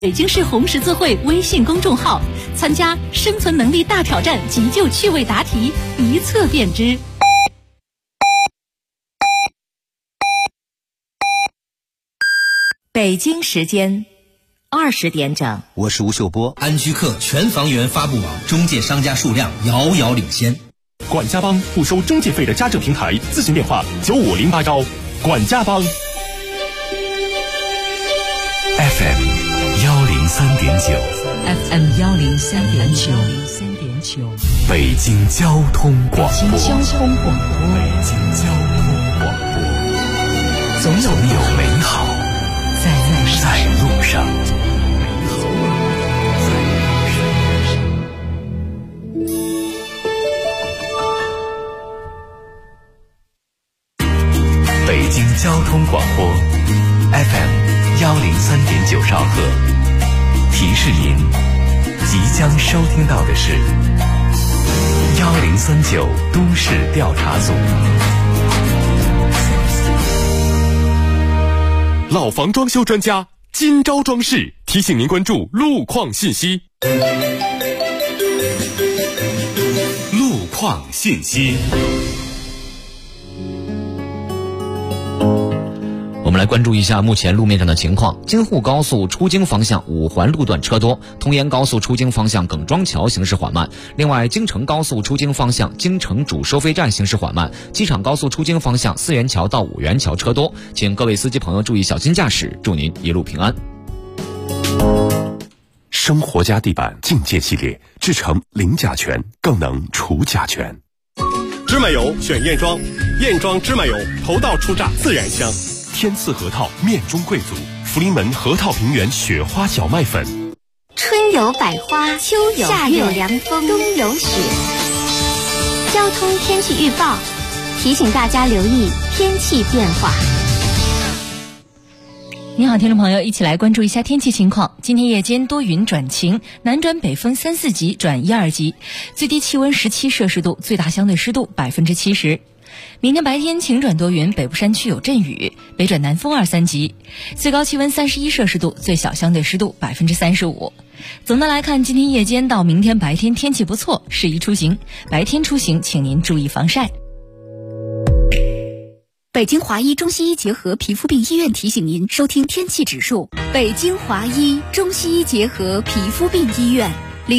北京市红十字会微信公众号，参加生存能力大挑战急救趣味答题，一测便知。 北京时间20点整， 我是吴秀波。 安居客全房源发布网，中介商家数量遥遥领先。 管家帮不收中介费的家政平台，咨询电话9508招。管家帮 FM 103.9 北京交通广播，总有美好在路上。北京交通广播 FM 103.9兆赫，提示您即将收听到的是1039都市调查组。 老房装修专家今朝装饰提醒您关注路况信息。 路况信息。 我们来关注一下目前路面上的情况。京沪高速出京方向5环路段车多，通延高速出京方向耿庄桥行驶缓慢。另外，京承高速出京方向京承主收费站行驶缓慢，机场高速出京方向4元桥到5元桥车多，请各位司机朋友注意小心驾驶，祝您一路平安。 生活家地板境界系列，制成零甲醛，更能除甲醛。 芝麻油选燕庄，燕庄芝麻油头道出榨自然香。 天赐核桃面中贵族，福临门核桃平原雪花小麦粉。 春有百花，秋有夏有凉风，冬有雪。交通天气预报提醒大家留意天气变化。 你好，听众朋友，一起来关注一下天气情况。今天夜间多云转晴，南转北风3、4级转1、2级，最低气温17摄氏度，最大相对湿度70%。明天白天晴转多云，北部山区有阵雨，北转南风2、3级，最高气温31摄氏度，最小相对湿度35%。总的来看，今天夜间到明天白天天气不错，适宜出行。白天出行请您注意防晒。 北京华医中西医结合皮肤病医院提醒您收听天气指数。北京华医中西医结合皮肤病医院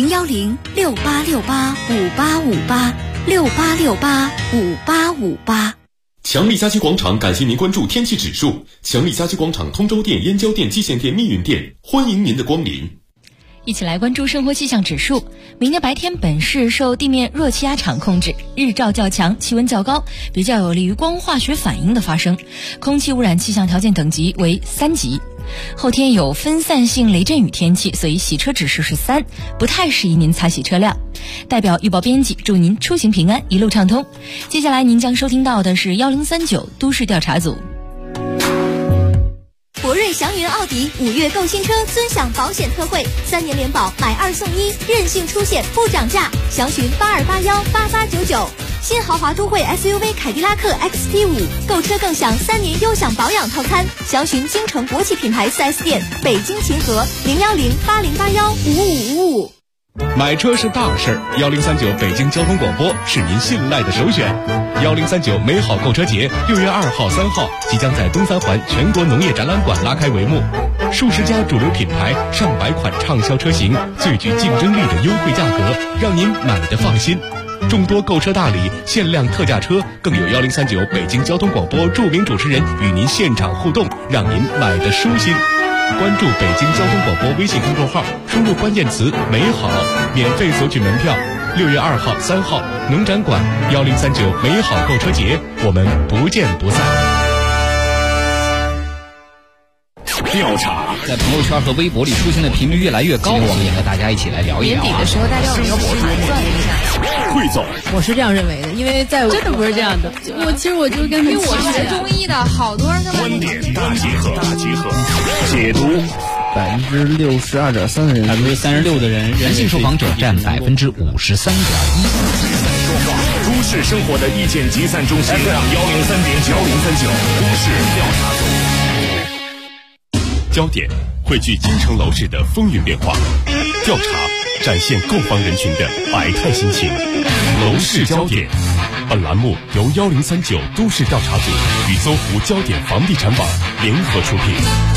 ，01068685858，68685858。 强力家居广场感谢您关注天气指数。强力家居广场通州店、燕郊店、蓟县店、密云店，欢迎您的光临。 一起来关注生活气象指数。明天白天本市受地面弱气压场控制，日照较强，气温较高，比较有利于光化学反应的发生，空气污染气象条件等级为3级。后天有分散性雷阵雨天气，所以洗车指数是3，不太适宜您擦洗车辆。代表预报编辑祝您出行平安，一路畅通。接下来您将收听到的是1039都市调查组。 博瑞祥云奥迪5月购新车尊享保险特惠，3年联保买2送1，任性出险不涨价，详询82818899。新豪华都会 SUV 凯迪拉克 XT5 购车更享3年优享保养套餐，详询京城国际品牌 4S 店，北京秦河01080815555。 买车是大事，1039北京交通广播是您信赖的首选。1039美好购车节6月2号、3号即将在东三环全国农业展览馆拉开帷幕，数十家主流品牌、上百款畅销车型，最具竞争力的优惠价格，让您买得放心。众多购车大礼、限量特价车，更有1039北京交通广播著名主持人与您现场互动，让您买得舒心。关注北京交通广播微信公众号，输入关键词美好，免费索取门票。6月2号、3号农展馆1039美好购车节，我们不见不散。 调查在朋友圈和微博里出现的频率越来越高，我们也和大家一起来聊一聊。 年底的时候，大家我们要盘算一下。 汇总， 我是这样认为的，因为在真的不是这样的。其实我就跟因为我学中医的，好多人观点大结合，解读。 62.3%的人 ，36%的人，男性受访者占53.1%。 都市生活的意见集散中心 FM 103.9都市调查组。焦点汇聚京城楼市的风云变化，调查展现购房人群的百态心情。楼市焦点，本栏目由1039都市调查组与搜狐焦点房地产网联合出品。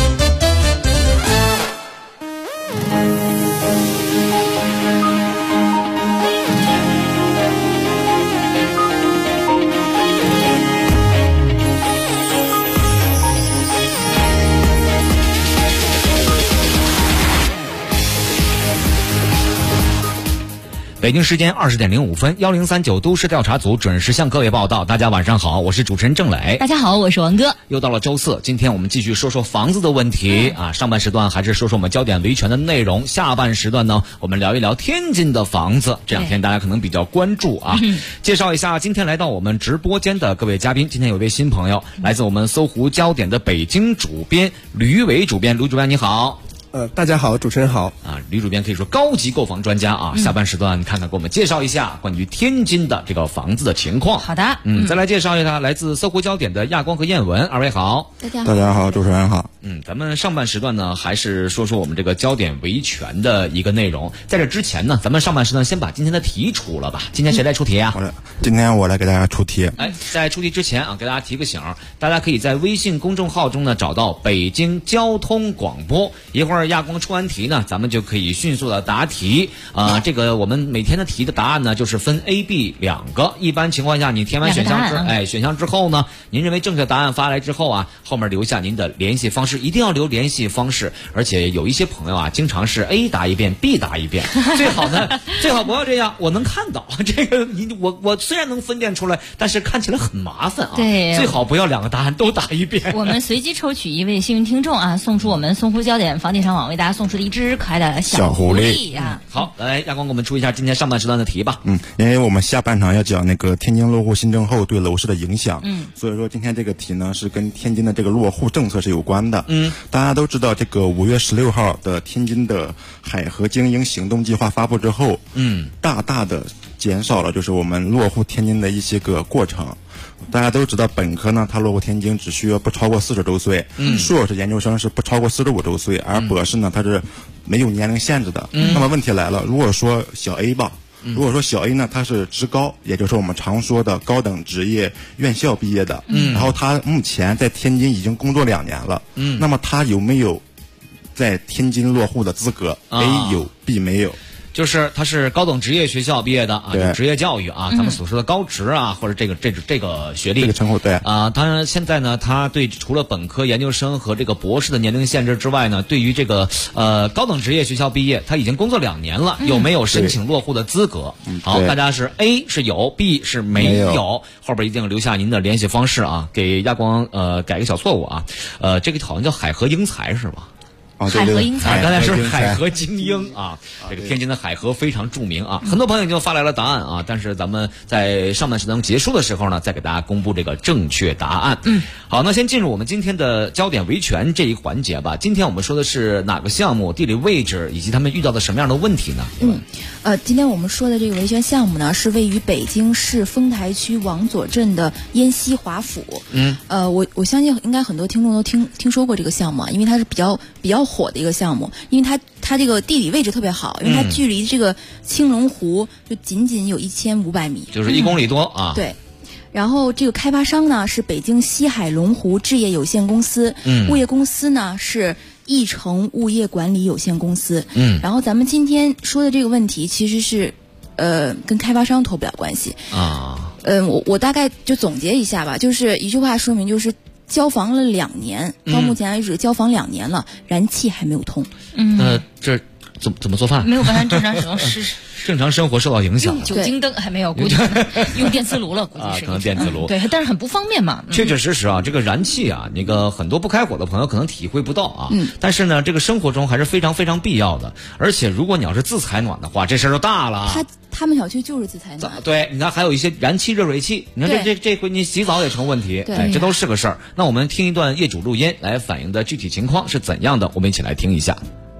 北京时间20点05分，1039都市调查组准时向各位报道。大家晚上好，我是主持人郑磊。 大家好，我是王哥。 又到了周四，今天我们继续说说房子的问题啊。上半时段还是说说我们焦点维权的内容，下半时段呢，我们聊一聊天津的房子。这两天大家可能比较关注啊。介绍一下今天来到我们直播间的各位嘉宾。今天有一位新朋友，来自我们搜狐焦点的北京主编吕伟主编。吕主编你好。 大家好，主持人好啊！吕主编可以说高级购房专家啊。下半时段看看给我们介绍一下关于天津的这个房子的情况。 好的， 再来介绍一下来自搜狐焦点的亚光和燕文，二位好。 大家好，主持人好。 咱们上半时段呢，还是说说我们这个焦点维权的一个内容。在这之前呢，咱们上半时段先把今天的题出了吧。今天谁来出题啊？ 今天我来给大家出题。 在出题之前啊，给大家提个醒，大家可以在微信公众号中呢找到北京交通广播。一会儿亚光出完题呢，咱们就可以迅速的答题。这个我们每天的题的答案呢，就是分 A、B 两个。一般情况下，你填完选项之后呢，您认为正确答案发来之后啊，后面留下您的联系方式，一定要留联系方式。而且有一些朋友啊，经常是 A 答一遍 ，B 答一遍，最好不要这样，我能看到这个我虽然能分辨出来，但是看起来很麻烦啊。 对， 最好不要两个答案都答一遍。 我们随机抽取一位幸运听众啊，送出我们搜狐焦点房地产网为大家送出的一只可爱的小狐狸啊。 好，来亚光给我们出一下今天上半时段的题吧。 因为我们下半场要讲那个天津落户新政后对楼市的影响，所以说今天这个题呢是跟天津的这个落户政策是有关的。大家都知道这个5月16号的天津的海河经营行动计划发布之后，大大的减少了就是我们落户天津的一些个过程。大家都知道本科呢它落户天津只需要不超过40周岁，硕士研究生是不超过45周岁，而博士呢它是没有年龄限制的。那么问题来了，如果说小 A 呢它是职高，也就是我们常说的高等职业院校毕业的，然后他目前在天津已经工作2年了，那么他有没有在天津落户的资格？A 有 ，B 没有。 就是他是高等职业学校毕业的啊，有职业教育啊，咱们所说的高职啊，或者这个学历这个称呼，对啊。他现在呢，他对除了本科、研究生和这个博士的年龄限制之外呢，对于这个高等职业学校毕业，他已经工作2年了，有没有申请落户的资格？好，大家是 A 是有 ，B 是没有，后边一定留下您的联系方式啊，给亚光改个小错误啊，这个好像叫海河英才是吧？ 海河英才， 刚才是海河精英啊。这个天津的海河非常著名啊，很多朋友已经发来了答案啊，但是咱们在上半时段结束的时候呢，再给大家公布这个正确答案。好，那先进入我们今天的焦点维权这一环节吧。今天我们说的是哪个项目、地理位置以及他们遇到的什么样的问题呢？ 今天我们说的这个维权项目呢，是位于北京市丰台区王佐镇的燕西华府。我相信应该很多听众都听说过这个项目啊，因为它是比较火的一个项目，因为它这个地理位置特别好，因为它距离这个青龙湖就仅有1500米， 就是1公里多啊。 对。然后这个开发商呢是北京西海龙湖置业有限公司，物业公司呢是义城物业管理有限公司。然后咱们今天说的这个问题其实是跟开发商脱不了关系啊。我大概就总结一下吧，就是一句话说明，就是交房了2年，到目前为止交房2年了，燃气还没有通。 这怎么做饭？ 没有办法正常使用正常生活受到影响。 用酒精灯还没有，估计用电磁炉了，估计是可能电磁炉。 对，但是很不方便嘛。 确确实实啊，这个燃气啊，那个很多不开火的朋友可能体会不到啊。但是呢，这个生活中还是非常非常必要的。而且如果你要是自采暖的话，这事儿就大了。 他们小区就是自采暖。 对，你看还有一些燃气热水器，你看这回你洗澡也成问题，这都是个事儿。那我们听一段业主录音来反映的具体情况是怎样的，我们一起来听一下。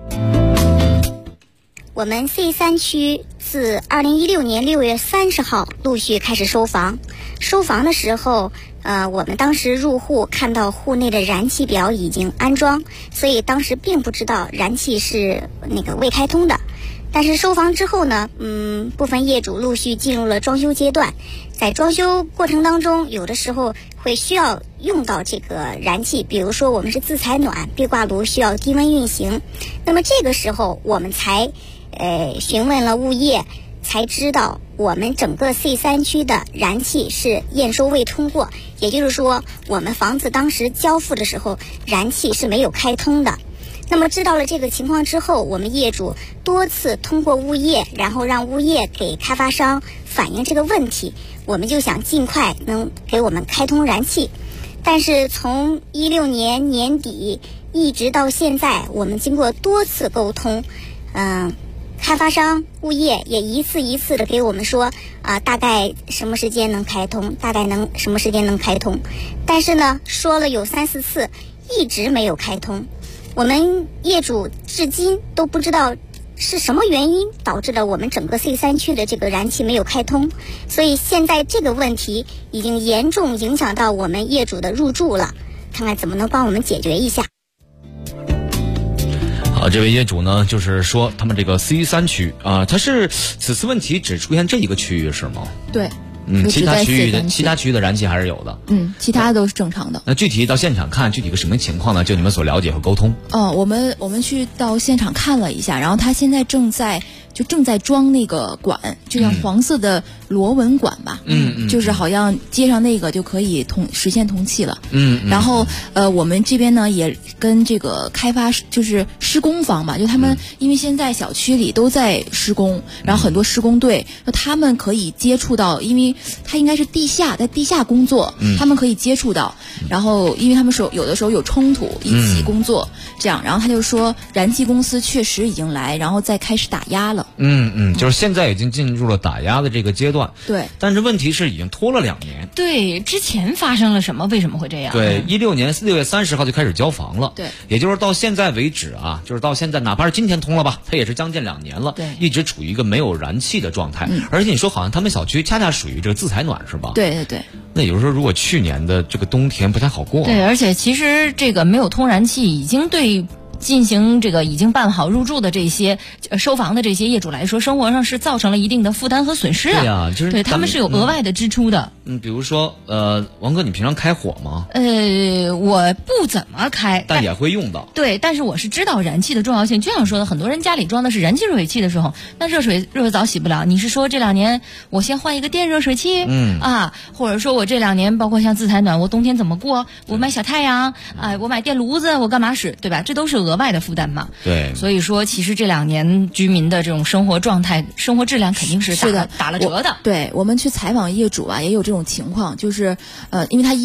我们 C3 区自2016年6月30号陆续开始收房， 收房的时候，我们当时入户看到户内的燃气表已经安装，所以当时并不知道燃气是那个未开通的。但是收房之后呢，部分业主陆续进入了装修阶段，在装修过程当中，有的时候会需要用到这个燃气，比如说我们是自采暖，壁挂炉需要低温运行，那么这个时候我们才询问了物业，才知道我们整个 C3 区的燃气是验收未通过，也就是说我们房子当时交付的时候燃气是没有开通的。那么知道了这个情况之后，我们业主多次通过物业，然后让物业给开发商反映这个问题，我们就想尽快能给我们开通燃气。但是从16年年底一直到现在，我们经过多次沟通，开发商、物业也一次一次的给我们说大概什么时间能开通，大概什么时间能开通，但是呢说了有3、4次，一直没有开通。我们业主至今都不知道是什么原因导致了我们整个 C3 区的这个燃气没有开通，所以现在这个问题已经严重影响到我们业主的入住了，看看怎么能帮我们解决一下。 好，这位业主呢，就是说他们这个 C3 区它是此次问题只出现这一个区域是吗？ 对。 其他区域的燃气还是有的。 其他都是正常的。 那具体到现场看，具体个什么情况呢？就你们所了解和沟通。 我们去到现场看了一下，然后他现在正在装那个管，就像黄色的螺纹管吧。就是好像接上那个就可以实现通气了。然后我们这边呢也跟这个开发就是施工方吧，就他们因为现在小区里都在施工，然后很多施工队，他们可以接触到，因为他应该是在地下工作，他们可以接触到。然后因为他们有的时候有冲突，一起工作这样，然后他就说燃气公司确实已经来，然后再开始打压了。 就是现在已经进入了打压的这个阶段。 对， 但是问题是已经拖了2年。 对，之前发生了什么？为什么会这样？ 对，16年6月30号就开始交房了。 对， 也就是到现在为止就是到现在，哪怕是今天通了吧，它也是将近2年了。 对， 一直处于一个没有燃气的状态。而且你说好像他们小区恰恰属于这个自采暖是吧？ 对对对。 那也就是说，如果去年的这个冬天不太好过。 对，而且其实这个没有通燃气已经对进行这个已经办好入住的这些收房的这些业主来说，生活上是造成了一定的负担和损失对呀，就是对他们是有额外的支出的。 比如说王哥，你平常开火吗？ 我不怎么开， 但也会用到。 对，但是我是知道燃气的重要性。就像说的，很多人家里装的是燃气热水器的时候，那热水澡洗不了。你是说这2年我先换一个电热水器？或者说我这2年包括像自采暖，我冬天怎么过？我买小太阳我买电炉子，我干嘛使？对吧？这都是额外的负担嘛。 对， 所以说其实这2年居民的这种生活状态、生活质量肯定是打了折的。 对，我们去采访业主也有这种情况，就是因为他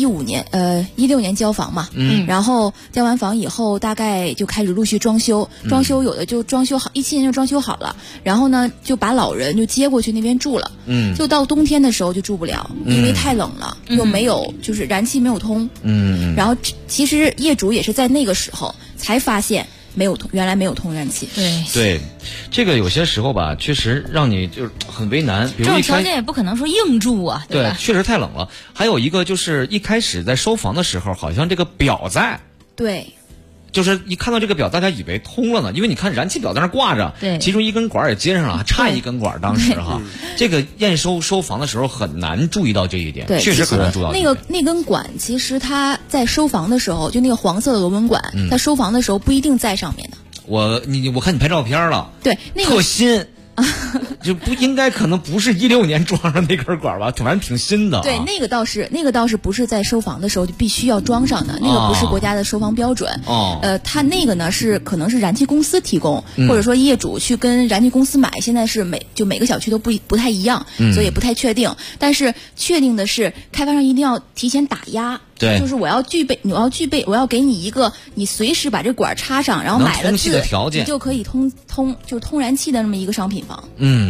16年交房嘛，然后交完房以后大概就开始陆续装修，有的就装修好，17年就装修好了，然后呢就把老人就接过去那边住了，就到冬天的时候就住不了，因为太冷了，又没有就是燃气没有通，然后其实业主也是在那个时候才发现原来没有通燃气。 对，这个有些时候吧，确实让你就是很为难。比如这种条件也不可能说硬住啊，对吧？ 对，确实太冷了。还有一个就是一开始在收房的时候，好像这个表在。 对。 就是一看到这个表，大家以为通了呢，因为你看燃气表在那挂着， 对， 其中一根管也接上了，还差一根管。当时这个验收房的时候很难注意到这一点， 对， 确实很难注意到。 那根管其实它在收房的时候，就那个黄色的螺纹管，在收房的时候不一定在上面的。 我看你拍照片了， 对，那个特新。就不应该，可能不是16年装上那根管吧，反正挺新的。 对，那个倒是不是在收房的时候就必须要装上的，那个不是国家的收房标准。它那个呢可能是燃气公司提供，或者说业主去跟燃气公司买。现在是每个小区都不太一样，所以也不太确定。但是确定的是，开发商一定要提前打压。 对， 就是我要我要给你一个，你随时把这管插上，然后买了的条件， 你就可以通燃气的那么一个商品房。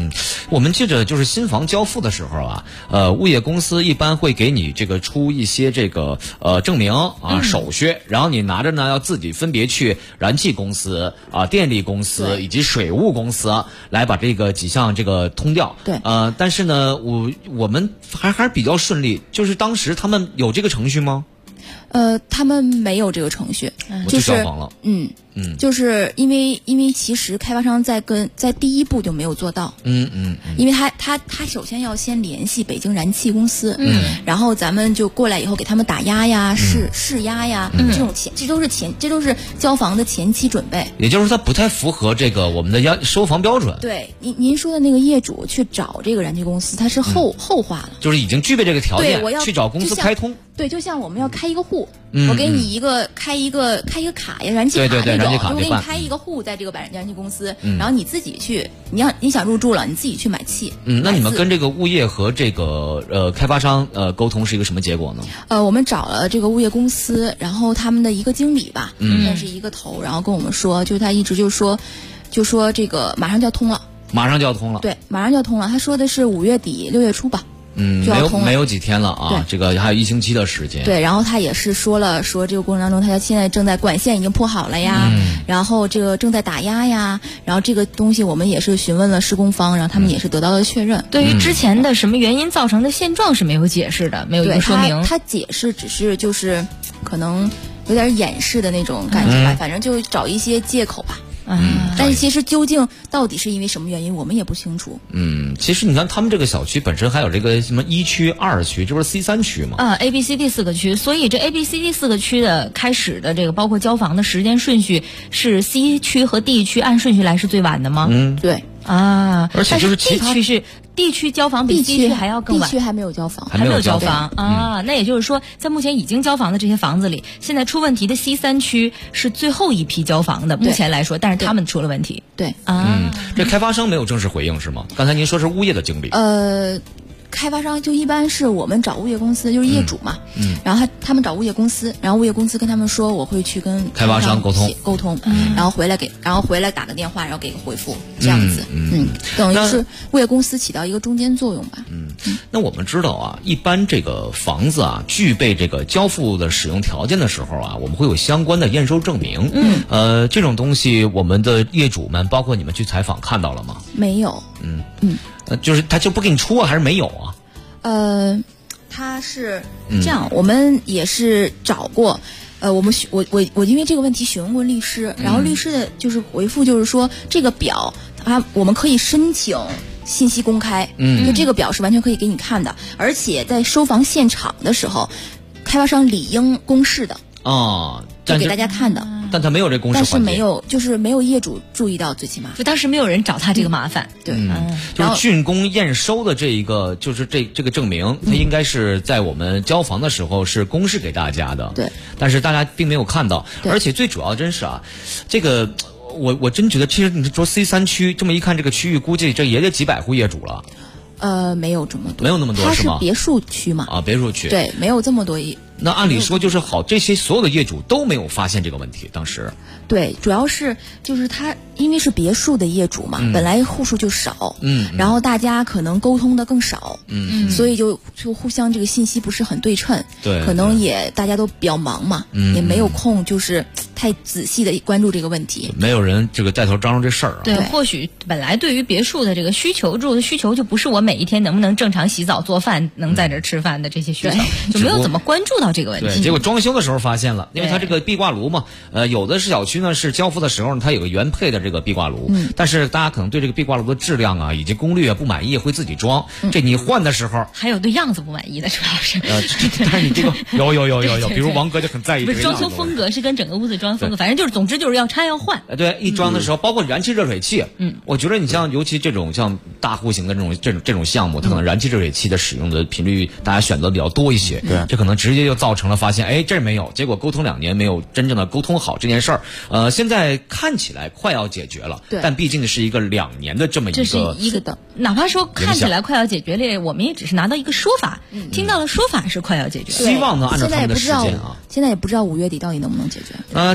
我们记着就是新房交付的时候啊，物业公司一般会给你这个出一些这个证明啊手续，然后你拿着呢要自己分别去燃气公司啊、电力公司以及水务公司来把这个几项这个通掉。 对， 但是呢，我们还是比较顺利，就是当时他们有这个程序吗？ 他们没有这个程序，就是交房了。 就是因为其实开发商在第一步就没有做到。因为他首先要先联系北京燃气公司，然后咱们就过来以后给他们打压呀、试压呀，这种这都是交房的前期准备。 也就是说，它不太符合这个我们的收房标准。 对，您说的那个业主去找这个燃气公司，他是后话了， 就是已经具备这个条件， 对，我要去找公司开通。 对，就像我们要开一个户，我给你开一个卡呀，燃气卡那种，就我给你开一个户在这个燃气公司，然后你自己去，你想入住了，你自己去买气。 那你们跟这个物业和这个开发商沟通是一个什么结果呢？ 我们找了这个物业公司，然后他们的一个经理吧，算是一个头，然后跟我们说，就是他一直就说这个马上就要通了，对，马上就要通了。他说的是5月底6月初吧。 没有几天了啊，这个还有1星期的时间。 对，然后他也是说这个过程当中，他现在正在管线已经铺好了呀，然后这个正在打压呀，然后这个东西我们也是询问了施工方，然后他们也是得到了确认。 对于之前的什么原因造成的现状是没有解释的，没有一个说明。 他解释只是就是可能有点掩饰的那种感觉吧，反正就找一些借口吧。但是其实究竟到底是因为什么原因，我们也不清楚。 其实你看他们这个小区本身还有这个什么1区、2区，这不是 C3 区吗 ？A、B、C、D 4个区，所以这 A、B、C、D 4个区的开始的这个包括交房的时间顺序是 C 区和 D 区按顺序来是最晚的吗？ 对。 而且就是其他区是 D 区交房比 C 区还要更晚 ，D 区还没有交房， 还没有交房啊。那也就是说，在目前已经交房的这些房子里，现在出问题的 C3 区是最后一批交房的，目前来说，但是他们出了问题。 对这开发商没有正式回应是吗？刚才您说是物业的经理。 开发商就一般是我们找物业公司，就是业主嘛，然后他们找物业公司，然后物业公司跟他们说我会去跟开发商沟通， 然后回来打个电话，然后给个回复，这样子，等于是物业公司起到一个中间作用吧。 那我们知道啊，一般这个房子啊具备这个交付的使用条件的时候啊，我们会有相关的验收证明。这种东西我们的业主们，包括你们去采访看到了吗？ 没有。 就是他就不给你出啊，还是没有啊？ 他是这样，我们也是找过，我因为这个问题询问过律师，然后律师的就是回复就是说，这个表我们可以申请信息公开，就这个表是完全可以给你看的，而且在收房现场的时候，开发商理应公示的就给大家看的。 但他没有这公示环节， 但是没有业主注意到，最起码就当时没有人找他这个麻烦。 对， 就是竣工验收的这一个，就是这个证明，它应该是在我们交房的时候是公示给大家的。 对， 但是大家并没有看到，而且最主要真是这个我真觉得，其实你说 C3 区这么一看，这个区域估计这也得几百户业主了。 没有这么多， 没有那么多，是吗？ 它是别墅区嘛？ 别墅区。 对，没有这么多。 那按理说就是这些所有的业主都没有发现这个问题，当时。 对，主要是就是他因为是别墅的业主嘛，本来户数就少，然后大家可能沟通的更少，所以就互相这个信息不是很对称， 对， 可能也大家都比较忙嘛，也没有空就是太仔细的关注这个问题， 没有人这个带头张罗这事儿啊。 对，或许本来对于别墅的这个住的需求就不是我每一天能不能正常洗澡做饭，能在这吃饭的这些需求，就没有怎么关注到这个问题。 对，结果装修的时候发现了，因为它这个壁挂炉嘛，有的是小区呢是交付的时候呢，它有个原配的这个壁挂炉，但是大家可能对这个壁挂炉的质量以及功率不满意，会自己装。这你换的时候， 还有对样子不满意的，主要是。 但是你这个有，比如王哥就很在意这个样子。 装修风格是跟整个屋子装风格，反正总之就是要拆要换。 对，一装的时候，包括燃气热水器，我觉得你像尤其这种像大户型的这种项目，它可能燃气热水器的使用的频率大家选择比较多一些，这可能直接就造成了发现，这没有，结果沟通2年没有真正的沟通好这件事儿。现在看起来快要解决了，但毕竟是一个2年的这么一个的， 哪怕说看起来快要解决了，我们也只是拿到一个说法，听到了说法是快要解决， 希望能按照他们的时间现在也不知道5月底到底能不能解决。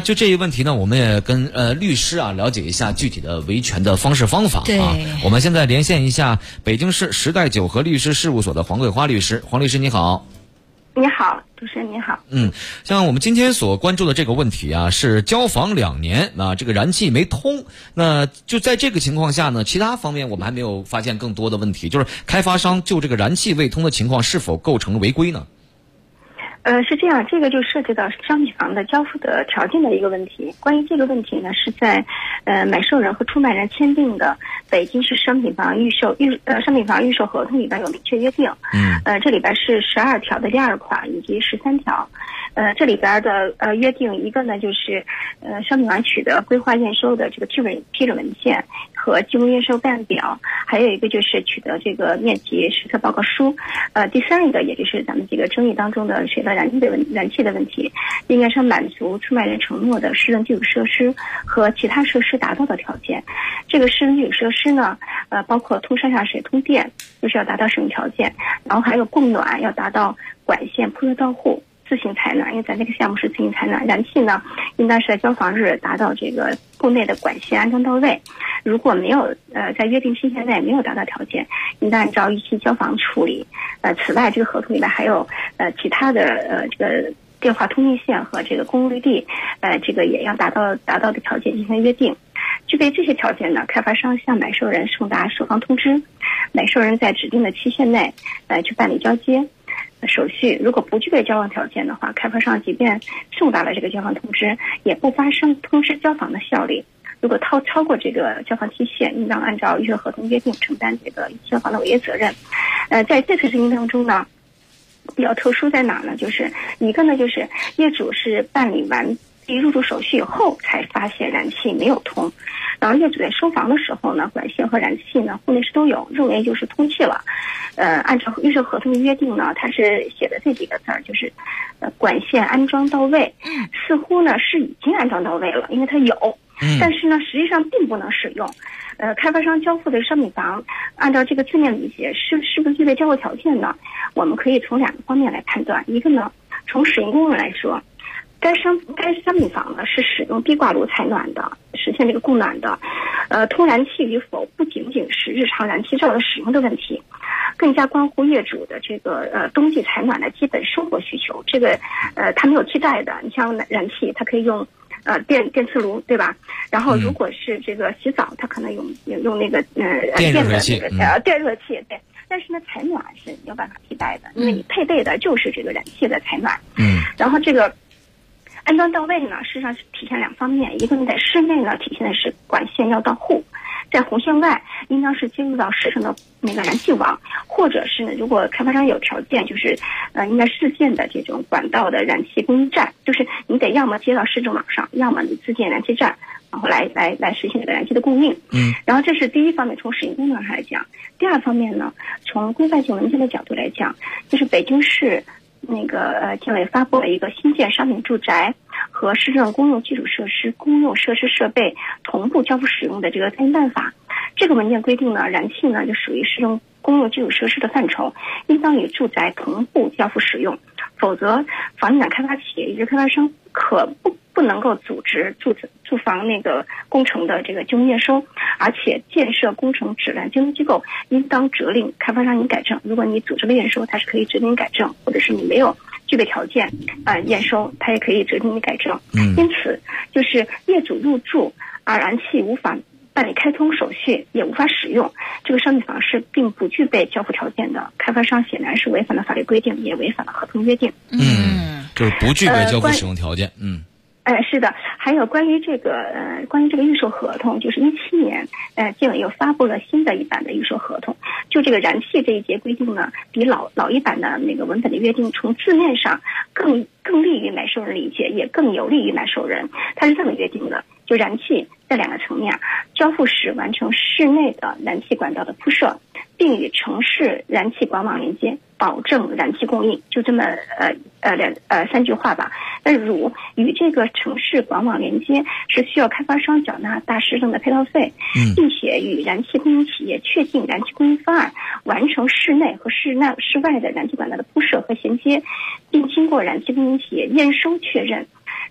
就这一问题呢，我们也跟律师啊了解一下具体的维权的方式方法啊。我们现在连线一下北京市时代九合律师事务所的黄桂花律师。黄律师你好。 你好，主持人你好。 像我们今天所关注的这个问题啊，是交房2年啊，这个燃气没通。那就在这个情况下呢，其他方面我们还没有发现更多的问题，就是开发商就这个燃气未通的情况是否构成违规呢？ 是这样，这个就涉及到商品房的交付的条件的一个问题。关于这个问题呢，是在买受人和出卖人签订的北京市商品房预售合同里边有明确约定。这里边是12条的第2款以及13条。这里边的约定，一个呢就是商品房取得规划验收的这个批准文件和竣工验收备案表，还有一个就是取得这个面积实测报告书。第3个，也就是咱们这个争议当中的涉及到燃气的问题，应该是满足出卖人承诺的市政基础设施和其他设施达到的条件。这个市政基础设施呢，包括通上下水、通电，就是要达到使用条件，然后还有供暖要达到管线铺设到户。自行采暖，因为咱这个项目是自行采暖。燃气呢，应当是在交房日达到这个供内的管线安装到位。如果没有在约定期限内没有达到条件，应当按照预期交房处理。此外，这个合同里面还有其他的这个电话通信线和这个公用绿地，这个也要达到的条件进行约定。具备这些条件呢，开发商向买受人送达售房通知，买受人在指定的期限内去办理交接手续。如果不具备交房条件的话，开发商即便送达了这个交房通知，也不发生通知交房的效力。如果超过这个交房期限，应当按照预售合同约定承担这个交房的违约责任。在这次事情当中呢，比较特殊在哪呢？就是一个呢，就是业主是办理完入住手续以后才发现燃气没有通，然后业主在收房的时候呢，管线和燃气呢户内是都有，认为就是通气了。按照预售合同的约定呢，它是写的这几个字儿，就是管线安装到位。似乎呢是已经安装到位了，因为它有，但是呢实际上并不能使用。开发商交付的商品房，按照这个字面理解，是不是具备交付条件呢？我们可以从2个方面来判断。一个呢，从使用功能来说，该商品房呢是使用壁挂炉采暖的，实现这个供暖的。通燃气与否不仅仅是日常燃气灶的使用的问题，更加关乎业主的这个冬季采暖的基本生活需求。这个它没有替代的。你像燃气，它可以用电磁炉，对吧？然后如果是这个洗澡，它可能用那个电热器， 电热器，对。但是呢，采暖是没有办法替代的，因为你配备的就是这个燃气的采暖。然后这个安装到位呢，事实上是体现2方面，一个呢在室内呢体现的是管线要到户，在红线外应当是接入到市政的那个燃气网，或者是呢，如果开发商有条件，就是应该市建的这种管道的燃气供应站，就是你得要么接到市政网上，要么你自建燃气站，然后来实现这个燃气的供应。然后这是第一方面，从使用功能上来讲。第2方面呢，从规范性文件的角度来讲，就是北京市建委发布了一个新建商品住宅和市政公用基础设施、公用设施设备同步交付使用的这个参议办法。这个文件规定呢，燃气呢就属于市政公用基础设施的范畴，应当与住宅同步交付使用，否则房地产开发企业以及开发商不能够组织住房那个工程的这个竣工验收，而且建设工程质量监督机构应当责令开发商你改正。如果你组织了验收，它是可以责令你改正，或者是你没有具备条件验收，它也可以责令你改正。因此，就是业主入住而燃气无法办理开通手续，也无法使用，这个商品房是并不具备交付条件的。开发商显然是违反了法律规定，也违反了合同约定。 就是不具备交付使用条件。 是的，还有关于这个预售合同，就是2017年，建委又发布了新的一版的预售合同。就这个燃气这一节规定呢，比老一版的那个文本的约定，从字面上更利于买受人理解，也更有利于买受人。它是这么约定的：就燃气在2个层面，交付时完成室内的燃气管道的铺设，并与城市燃气管网连接，保证燃气供应。就这么3句话吧。如与这个城市管网连接是需要开发商缴纳大市政的配套费，并且与燃气供应企业确定燃气供应方案，完成室内和室外的燃气管道的铺设和衔接，并经过燃气供应企业验收确认。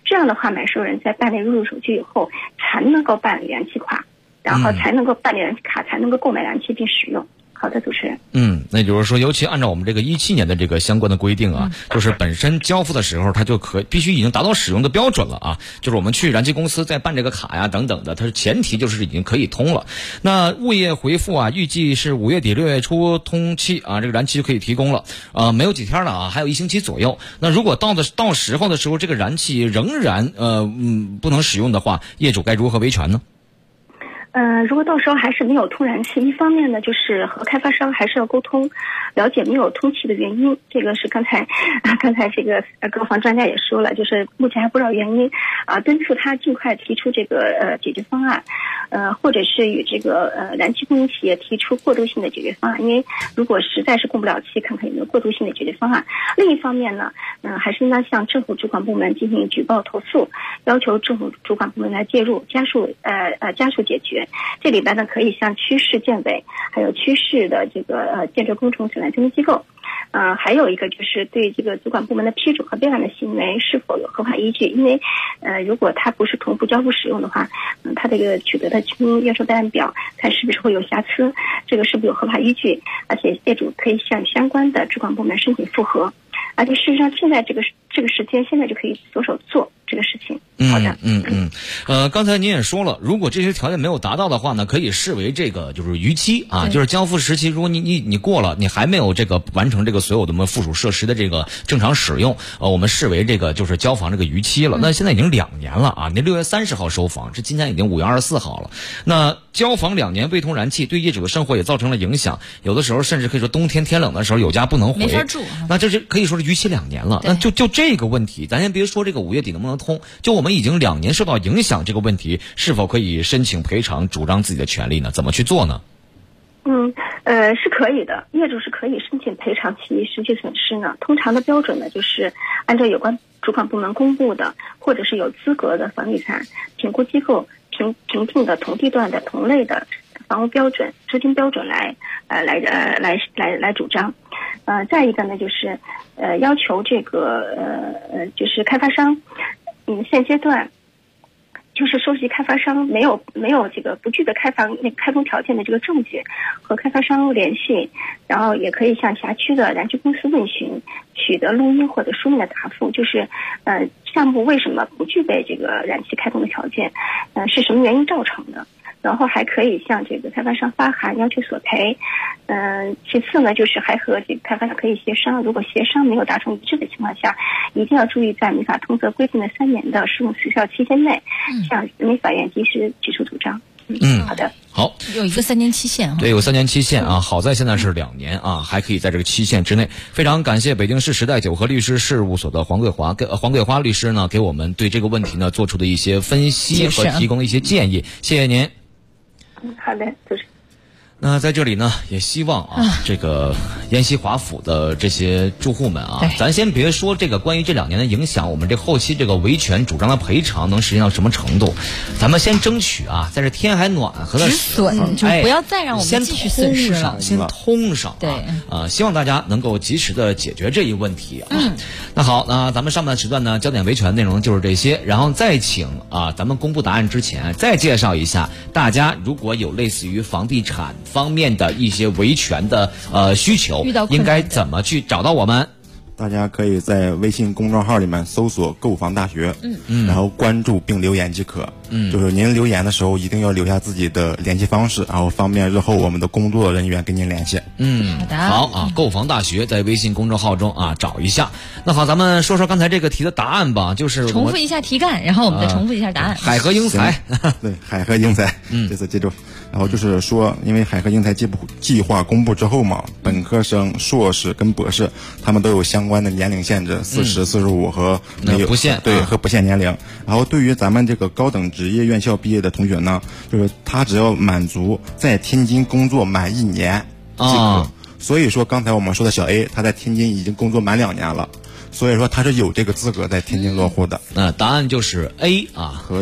这样的话，买受人在办理入住手续以后，才能够办理燃气卡，然后才能够办理燃气卡，才能够购买燃气并使用。好的，主持人。 那就是说，尤其按照我们这个17年的这个相关的规定啊，就是本身交付的时候，它就必须已经达到使用的标准了啊。就是我们去燃气公司再办这个卡呀等等的，它是前提就是已经可以通了。那物业回复啊，预计是5月底6月初通气啊，这个燃气就可以提供了。没有几天了啊，还有1星期左右。那如果到时候的时候，这个燃气仍然不能使用的话，业主该如何维权呢？ 如果到时候还是没有通燃气，一方面呢，就是和开发商还是要沟通，了解没有通气的原因。这个是刚才这个购房专家也说了，就是目前还不知道原因啊，敦促他尽快提出这个解决方案，或者是与这个燃气供应企业提出过渡性的解决方案。因为如果实在是供不了气，看看有没有过渡性的解决方案。另一方面呢，还是应该向政府主管部门进行举报投诉，要求政府主管部门来介入，加速解决。这里边呢，可以向区市建委，还有区市的这个建筑工程审判证明机构，还有一个就是对这个主管部门的批准和备案的行为是否有合法依据。因为如果它不是同步交付使用的话，它这个取得的竣工验收备案表看是不是会有瑕疵，这个是不是有合法依据，而且业主可以向相关的主管部门申请复核。而且事实上现在这个时间现在就可以着手做这个事情。好的。 刚才您也说了，如果这些条件没有达到的话呢，可以视为这个就是逾期啊，就是交付时期，如果你过了，你还没有这个完成这个所有的我们附属设施的这个正常使用，我们视为这个就是交房这个逾期了。那现在已经2年了啊，您6月30号收房，这今天已经5月24号了。那交房2年未通燃气，对业主的生活也造成了影响，有的时候甚至可以说冬天天冷的时候有家不能回， 没法住。 那这是可以说是逾期2年了。那就这个问题，咱先别说这个5月底能不能通，就我们已经2年受到影响这个问题，是否可以申请赔偿，主张自己的权利呢？怎么去做呢？ 是可以的，业主是可以申请赔偿其实际损失呢。通常的标准呢，就是按照有关主管部门公布的，或者是有资格的房地产评估机构评定的同地段的同类的房屋标准、租金标准来主张。再一个呢，就是要求这个就是开发商，现阶段就是收集开发商没有这个不具备开工条件的这个证据，和开发商联系，然后也可以向辖区的燃气公司问询，取得录音或者书面的答复，就是项目为什么不具备这个燃气开工的条件，是什么原因造成的。然后还可以向这个开发商发函要求索赔。其次呢，就是还和这个开发商可以协商，如果协商没有达成一致的情况下，一定要注意在民法通则规定的3年的适用时效期间内，向人民法院及时提出主张。好的。 好， 有一个3年期限啊。 对，有3年期限啊。好在现在是2年啊，还可以在这个期限之内。非常感谢北京市时代九和律师事务所的黄桂花律师呢，给我们对这个问题呢做出的一些分析和提供一些建议。谢谢您。 好的，主持人。 那在这里呢，也希望这个延禧华府的这些住户们啊，咱先别说这个关于这2年的影响，我们这后期这个维权主张的赔偿能实现到什么程度，咱们先争取啊，在这天还暖和的时候， 就不要再让我们继续损失了， 先通上。对，希望大家能够及时的解决这一问题啊。那好，那咱们上半时段呢，焦点维权内容就是这些，然后再请咱们公布答案之前，再介绍一下，大家如果有类似于房地产方面的一些维权的需求，应该怎么去找到我们？ 大家可以在微信公众号里面搜索“购房大学”，然后关注并留言即可。就是您留言的时候一定要留下自己的联系方式，然后方便日后我们的工作人员跟您联系。 好的。 好啊，购房大学在微信公众号中找一下。那好，咱们说说刚才这个题的答案吧，就是重复一下题干，然后我们再重复一下答案。 海河英才， 对，海河英才，这次记住。然后就是说，因为海河英才计划公布之后嘛，本科生、硕士跟博士，他们都有相关的年龄限制，40、45和没有不限， 对，和不限年龄。然后对于咱们这个高等职业院校毕业的同学呢，就是他只要满足在天津工作满1年即可。所以说刚才我们说的小 A， 他在天津已经工作满2年了，所以说他是有这个资格在天津落户的。 答案就是 A 啊， 可以。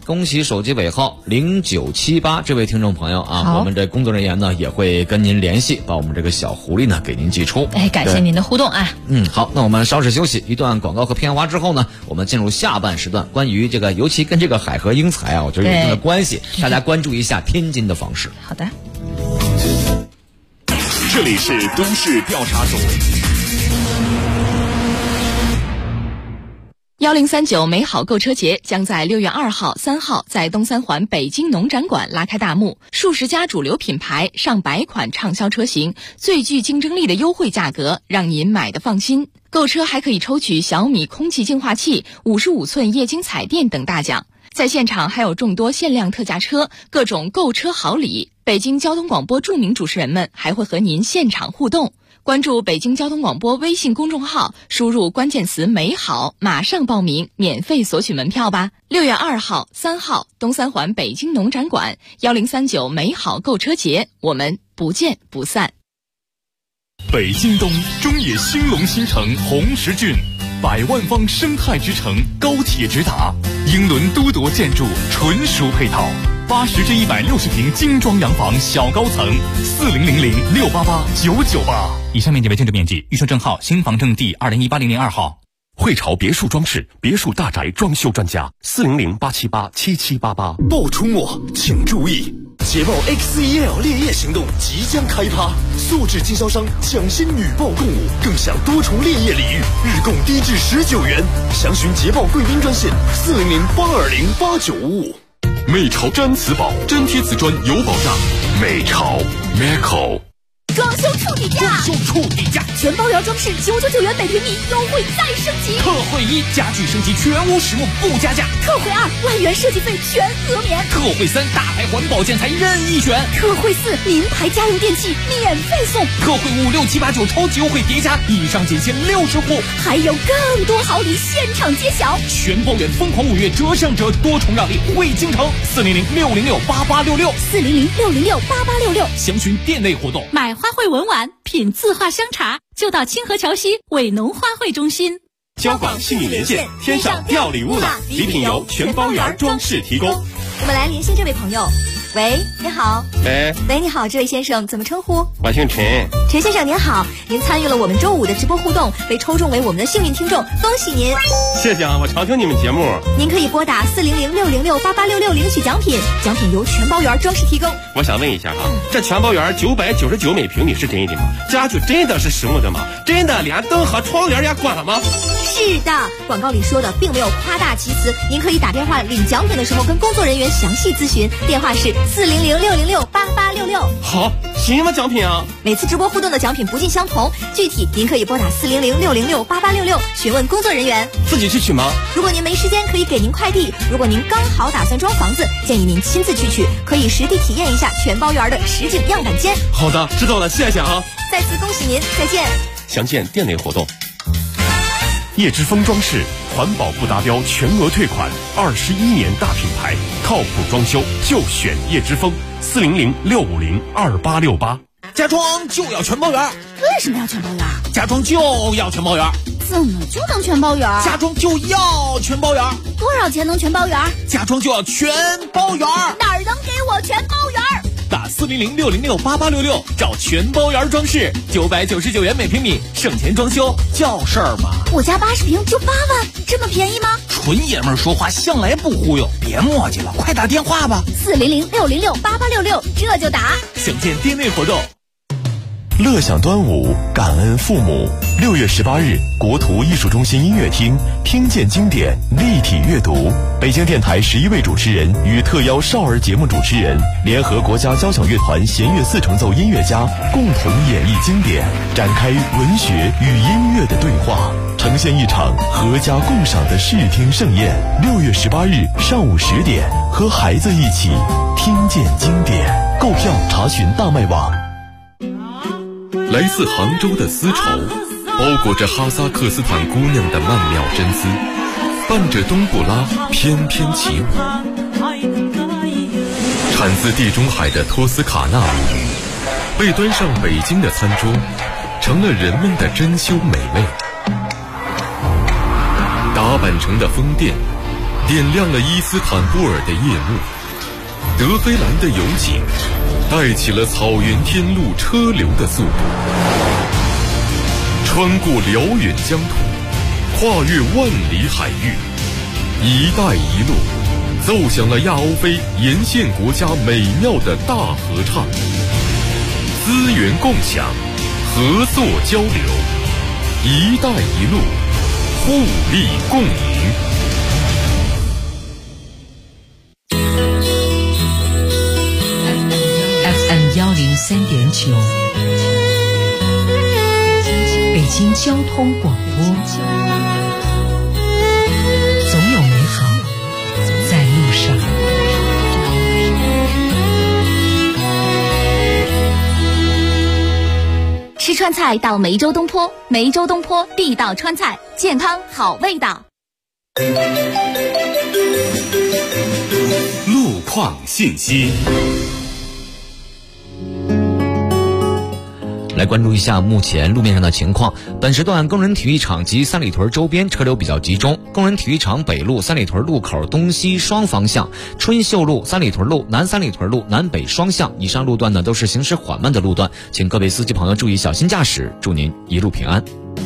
恭喜手机尾号0978这位听众朋友啊，我们这工作人员呢也会跟您联系，把我们这个小狐狸呢给您寄出。 感谢您的互动啊。 好，那我们稍事休息，一段广告和片花之后呢，我们进入下半时段，关于这个尤其跟这个海河英才啊，我觉得有一定的关系，大家关注一下天津的房市。 好的。 这里是都市调查组。 1039美好购车节将在6月2号、3号在东三环北京农展馆拉开大幕，数十家主流品牌、上百款畅销车型，最具竞争力的优惠价格，让您买得放心。购车还可以抽取小米空气净化器、55寸液晶彩电等大奖。在现场还有众多限量特价车，各种购车好礼。北京交通广播著名主持人们还会和您现场互动。关注北京交通广播微信公众号，输入关键词美好，马上报名，免费索取门票吧。6月2号、3号东三环北京农展馆1039美好购车节，我们不见不散。 北京东中野兴隆新城红石郡，100万方生态之城，高铁直达，英伦都铎建筑，纯属配套。80至160平精装洋房小高层，4000688998。 以上面积为建筑面积，预售证号新房证第20180002号。 汇潮别墅装饰，别墅大宅装修专家，400-878-7788。 爆出没，请注意！捷豹 XEL 烈焰行动即将开趴，素质经销商抢先女豹共舞，更享多重烈焰礼遇，日供低至19元。详询捷豹贵宾专线400-820-8955。 美潮毡瓷宝，粘贴瓷砖有保障。美潮 Meco。 装修触底价，全包圆装饰999元每平米，优惠再升级。 特惠1，家具升级全屋实木不加价。 特惠2，万元设计费全额免。 特惠3，大牌环保建材任意选。 特惠4，名牌家用电器免费送。 特惠5、6、7、8、9超级优惠叠加，以上仅限60户， 还有更多好礼现场揭晓。 全包圆疯狂5月折上折，多重让利惠京城，400-606-8866，400-606-8866，详询店内活动。 买花卉文玩，品字画香茶，就到清河桥西伟农花卉中心。 交广幸运连线，天上掉礼物了！礼品由全包圆装饰提供。 我们来连线这位朋友。喂，你好。喂，你好，这位先生怎么称呼？ 我姓陈。 陈先生您好，您参与了我们周5的直播互动，被抽中为我们的幸运听众，恭喜您！ 谢谢啊，我常听你们节目。 您可以拨打400-606-8866领取奖品，奖品由全包圆装饰提供。 我想问一下啊，这全包圆999每平米是真的吗？家具真的是实木的吗？真的连灯和窗帘也关了吗？ 是的，广告里说的并没有夸大其词，您可以打电话领奖品的时候跟工作人员详细咨询，电话是400-606-8866。 好，什么奖品啊？ 每次直播互动的奖品不尽相同，具体您可以拨打400-606-8866询问工作人员。 自己去取吗？ 如果您没时间，可以给您快递。如果您刚好打算装房子，建议您亲自去取，可以实地体验一下全包圆的实景样板间。 好的，知道了，谢谢啊！ 再次恭喜您，再见。 详见店内活动。叶之峰装饰，环保不达标全额退款，21年大品牌，靠谱装修就选叶之峰，400-650-2868。 家装就要全包圆。 为什么要全包圆？ 家装就要全包圆。 怎么就能全包圆？ 家装就要全包圆。 多少钱能全包圆？ 家装就要全包圆。 哪儿能给我全包圆？ 打400-606-8866，找全包圆装饰，999元每平米，省钱装修叫事儿吗？ 我家80平就8万，这么便宜吗？ 纯爷们儿说话向来不忽悠，别磨叽了，快打电话吧。 400-606-8866，这就打。 详见店内活动。 乐享端午，感恩父母。6月18日，国图艺术中心音乐厅，听见经典，立体阅读。北京电台11位主持人与特邀少儿节目主持人，联合国家交响乐团弦乐4重奏音乐家，共同演绎经典，展开文学与音乐的对话，呈现一场合家共赏的视听盛宴。6月18日上午10点，和孩子一起听见经典。购票查询大麦网。来自杭州的丝绸，包裹着哈萨克斯坦姑娘的曼妙真丝，伴着冬不拉翩翩起舞。产自地中海的托斯卡纳米，被端上北京的餐桌，成了人们的珍馐美味。打扮成的风垫， 点亮了伊斯坦布尔的夜幕，德黑兰的油井带起了草原天路车流的速度，穿过辽远疆土，跨越万里海域，一带一路奏响了亚欧非沿线国家美妙的大合唱，资源共享，合作交流，一带一路，互利共赢。 FM 103.9，北京交通广播，总有美好在路上。 吃川菜到梅州东坡，梅州东坡地道川菜，健康好味道。 路况信息。 来关注一下目前路面上的情况。本时段工人体育场及三里屯周边车流比较集中。工人体育场北路三里屯路口东西双方向，春秀路三里屯路南三里屯路南北双向以上路段呢都是行驶缓慢的路段，请各位司机朋友注意小心驾驶，祝您一路平安。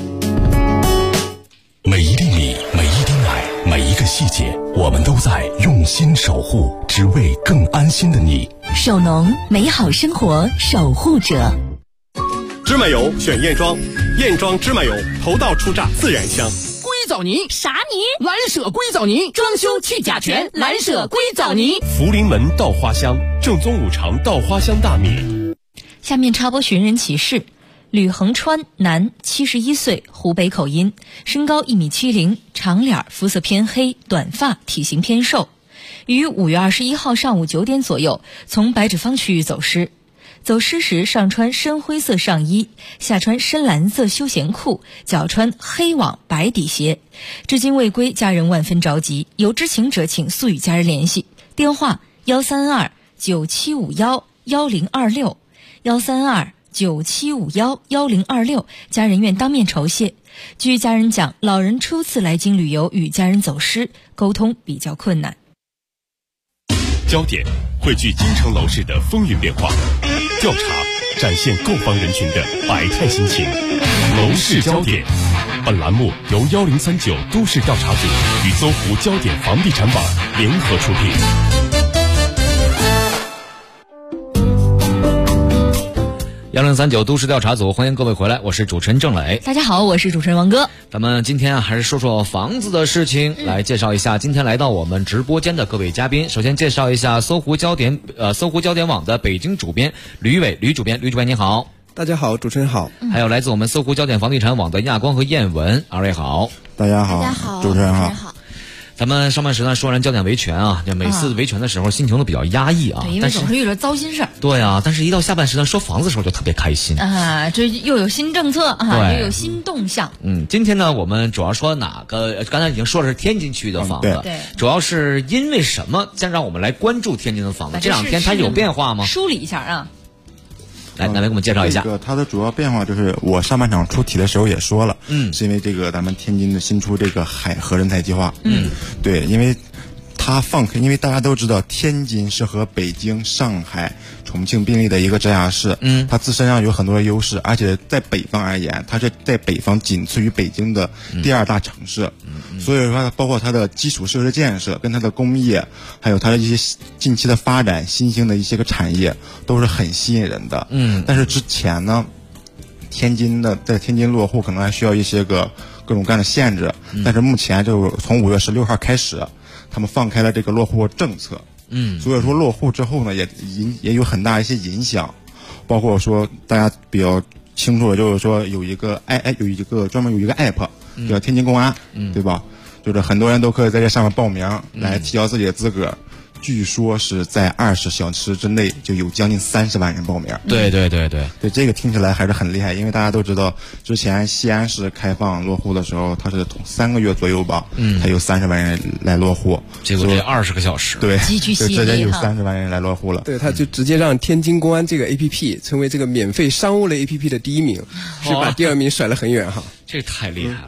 每一厘米，每一滴奶，每一个细节，我们都在用心守护，只为更安心的你。 手农，美好生活守护者。 芝麻油选燕庄，燕庄芝麻油头道出榨自然香。 硅藻泥啥泥？蓝舍硅藻泥，装修去甲醛，蓝舍硅藻泥。 福临门稻花香，正宗五常稻花香大米。 下面插播寻人启事：吕恒川，男，71岁，湖北口音，身高1.70米，长脸，肤色偏黑，短发，体型偏瘦。于5月21号上午9点左右从白纸坊区域走失。走失时上穿深灰色上衣，下穿深蓝色休闲裤，脚穿黑网白底鞋。至今未归，家人万分着急，有知情者请速与家人联系。电话132-9751-1026 132-9751-1026，家人愿当面酬谢。据家人讲，老人初次来京旅游，与家人走失，沟通比较困难。 焦点汇聚京城楼市的风云变化，调查展现购房人群的百态心情。楼市焦点，本栏目由1039都市调查组与搜狐焦点房地产网联合出品。 1039都市调查组，欢迎各位回来，我是主持人郑磊。 大家好，我是主持人王哥。 咱们今天还是说说房子的事情，来介绍一下今天来到我们直播间的各位嘉宾。首先介绍一下搜狐焦点网的北京主编吕伟，吕主编你好。 大家好，主持人好。 还有来自我们搜狐焦点房地产网的亚光和燕文，二位好。 大家好，主持人好。 咱们上半时段说完焦点维权啊，就每次维权的时候心情都比较压抑啊， 对，因为总是有点糟心事儿。 对啊，但是一到下半时段说房子的时候就特别开心啊，这又有新政策啊，又有新动向。 今天呢，我们主要说哪个？刚才已经说的是天津区的房子， 对， 主要是因为什么？先让我们来关注天津的房子。这两天它有变化吗？ 梳理一下啊。 来，给我们介绍一下。 它的主要变化就是我上半场出题的时候也说了，是因为这个咱们天津的新出这个海河人才计划，对，因为它因为大家都知道天津是和北京、上海、重庆并立的一个直辖市，它自身上有很多的优势，而且在北方而言，它是在北方仅次于北京的第二大城市，所以说包括它的基础设施建设跟它的工业，还有它的一些近期的发展新兴的一些个产业都是很吸引人的。但是之前呢，在天津落户可能还需要一些个各种各样的限制，但是目前就从5月16号开始，他们放开了这个落户政策，所以说落户之后呢，也有很大一些影包括说大家比较清楚的就是说专门有一个 app 叫天津公安，对吧？就是很多人都可以在这上面报名来提交自己的资格。据说是在20小时之内就有将近30万人报名。 对， 这个听起来还是很厉害，因为大家都知道，之前西安市开放落户的时候，它是3个月左右吧，才有30万人来落户。 结果这20个小时， 对， 极具吸引力， 直接有30万人来落户了。 对，他就直接让天津公安这个 APP 成为这个免费商务类 APP 的第1名，是把第2名甩了很远哈。 这太厉害了啊！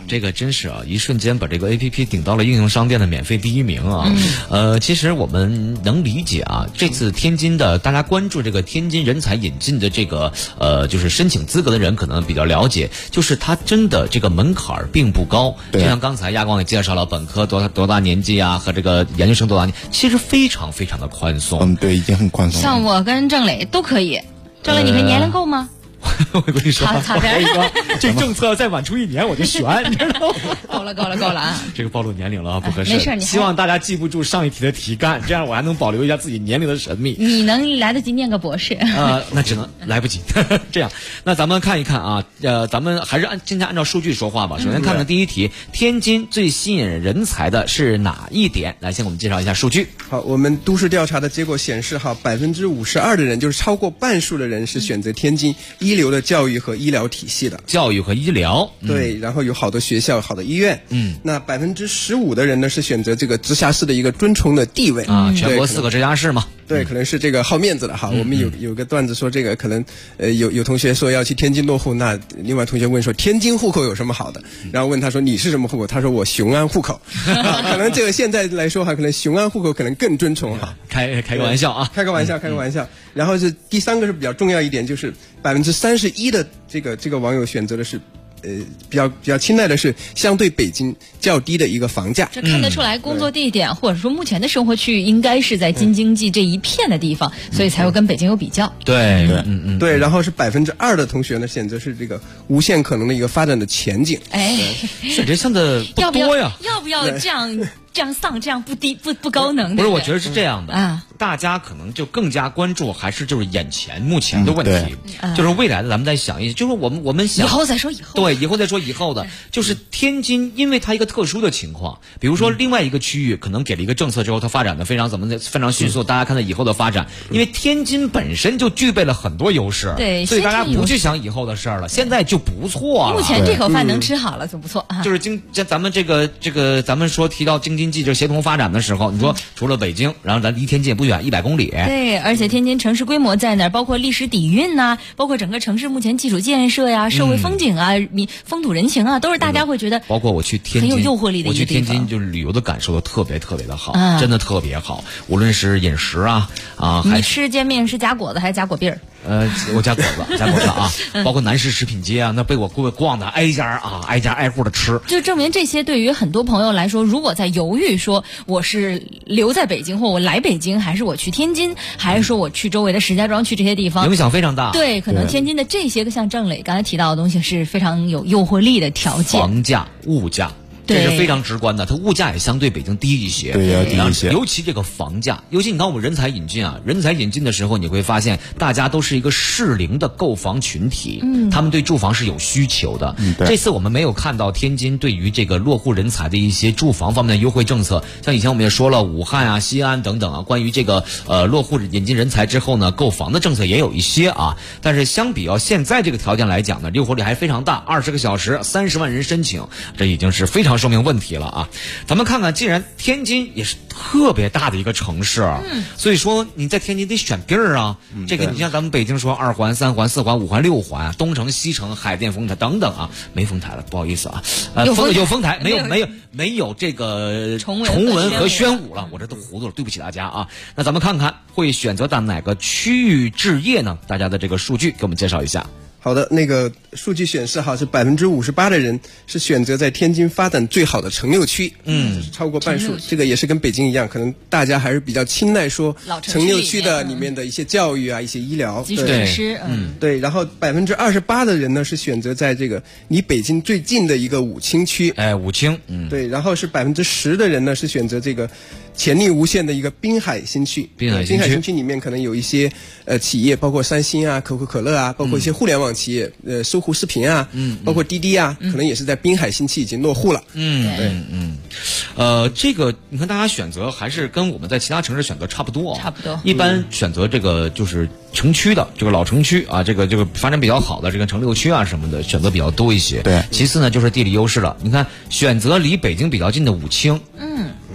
这个真是啊，一瞬间把这个 APP 顶到了应用商店的免费第1名啊。其实我们能理解啊，这次天津的大家关注这个天津人才引进的这个就是申请资格的人可能比较了解，就是它真的这个门槛并不高。就像刚才亚光也介绍了，本科多大年纪啊，和这个研究生多大年纪，其实非常非常的宽松。 对，已经很宽松了。 像我跟郑磊都可以。郑磊，你看年龄够吗？ 我跟你说， 擦边这政策再晚出1年我就悬，你知道吗？ 够了啊！ 这个暴露年龄了啊，不合适。 没事， 希望大家记不住上一题的题干，这样我还能保留一下自己年龄的神秘。 你能来得及念个博士？ 那只能来不及。这样，那咱们看一看啊，咱们还是今天按照数据说话吧。首先看看第一题，天津最吸引人才的是哪一点？来，先给我们介绍一下数据。 好，我们都市调查的结果显示，52%的人，就是超过半数的人是选择天津一流的教育和医疗体系的。 教育和医疗， 对，然后有好的学校、好的医院。那15%的人呢是选择这个直辖市的一个尊崇的地位啊，全国4个直辖市嘛。 对，可能是这个好面子的哈。我们有个段子说，这个可能有同学说要去天津落户，那另外同学问说天津户口有什么好的？然后问他说你是什么户口？他说我雄安户口。可能这个现在来说哈，可能雄安户口可能更尊崇哈。 开个玩笑啊， 开个玩笑。然后是第3个是比较重要一点，就是31%的这个网友选择的是。比较青睐的是相对北京较低的一个房价， 这看得出来工作地点或者说目前的生活区域应该是在京津冀这一片的地方，所以才会跟北京有比较。 对， 对，然后是2%的同学呢选择是这个无限可能的一个发展的前景。 选择项的不多呀， 要不要这样丧，这样不高能的？ 不是，我觉得是这样的啊。大家可能就更加关注还是就是目前的问题，就是未来的咱们再想一下，就是我们想以后再说以后， 对，以后再说以后的，就是天津，因为它一个特殊的情况，比如说另外一个区域可能给了一个政策之后，它发展的非常迅速，大家看到以后的发展，因为天津本身就具备了很多优势， 对， 所以大家不去想以后的事儿了，现在就不错了。 目前这口饭能吃好了就不错啊。 就是咱们这个咱们说提到京津冀这协同发展的时候，你说除了北京，然后咱离天津也不远100公里。 对，而且天津城市规模在那儿，包括历史底蕴呐，包括整个城市目前基础建设呀、社会风景啊、风土人情啊，都是大家会觉得。 包括我去天津很有诱惑力的一个地方。 我去天津就是旅游的感受都特别的好，真的特别好，无论是饮食啊， 你吃煎饼是夹果子还是夹果篦儿？ 我夹果子啊，包括南市食品街啊，那被我逛的挨家挨户的吃， 就证明这些对于很多朋友来说，如果在犹豫说我是留在北京或我来北京，还是我去天津，还是说我去周围的石家庄去这些地方， 影响非常大。 对，可能天津的这些个像郑磊刚才提到的东西是非常有诱惑力的条件， 房价、物价。这是非常直观的，它物价也相对北京低一些， 对，要低一些。 尤其这个房价，尤其你看我们人才引进啊，人才引进的时候，你会发现大家都是一个适龄的购房群体，他们对住房是有需求的。这次我们没有看到天津对于这个落户人才的一些住房方面的优惠政策，像以前我们也说了，武汉啊、西安等等啊，关于这个落户引进人才之后呢，购房的政策也有一些啊，但是相比现在这个条件来讲呢，诱惑力还非常大，20个小时30万人申请，这已经是非常说明问题了啊！咱们看看，既然天津也是特别大的一个城市，所以说你在天津得选地儿啊。这个你像咱们北京说2环、3环、4环、5环、6环，东城、西城、海淀、丰台等等啊，没丰台了，不好意思啊，有丰台，没有这个崇文和宣武了，我这都糊涂了，对不起大家啊。那咱们看看会选择到哪个区域置业呢？大家的这个数据给我们介绍一下。 好的，那个数据显示哈，是58%的人是选择在天津发展最好的城六区，超过半数。这个也是跟北京一样，可能大家还是比较青睐说城六区的里面的一些教育啊、一些医疗、 基础设施， 对。然后28%的人呢是选择在这个离北京最近的一个武清区， 武清， 对。然后是10%的人呢是选择这个潜力无限的一个滨海新区。滨海新区里面可能有一些企业，包括三星啊、可口可乐啊，包括一些互联网企业，搜狐视频啊，包括滴滴啊，可能也是在滨海新区已经落户了。 这个你看大家选择还是跟我们在其他城市选择差不多，一般选择这个就是城区的这个老城区啊，这个发展比较好的这个城六区啊什么的选择比较多一些。 对， 其次呢就是地理优势了。你看选择离北京比较近的武清，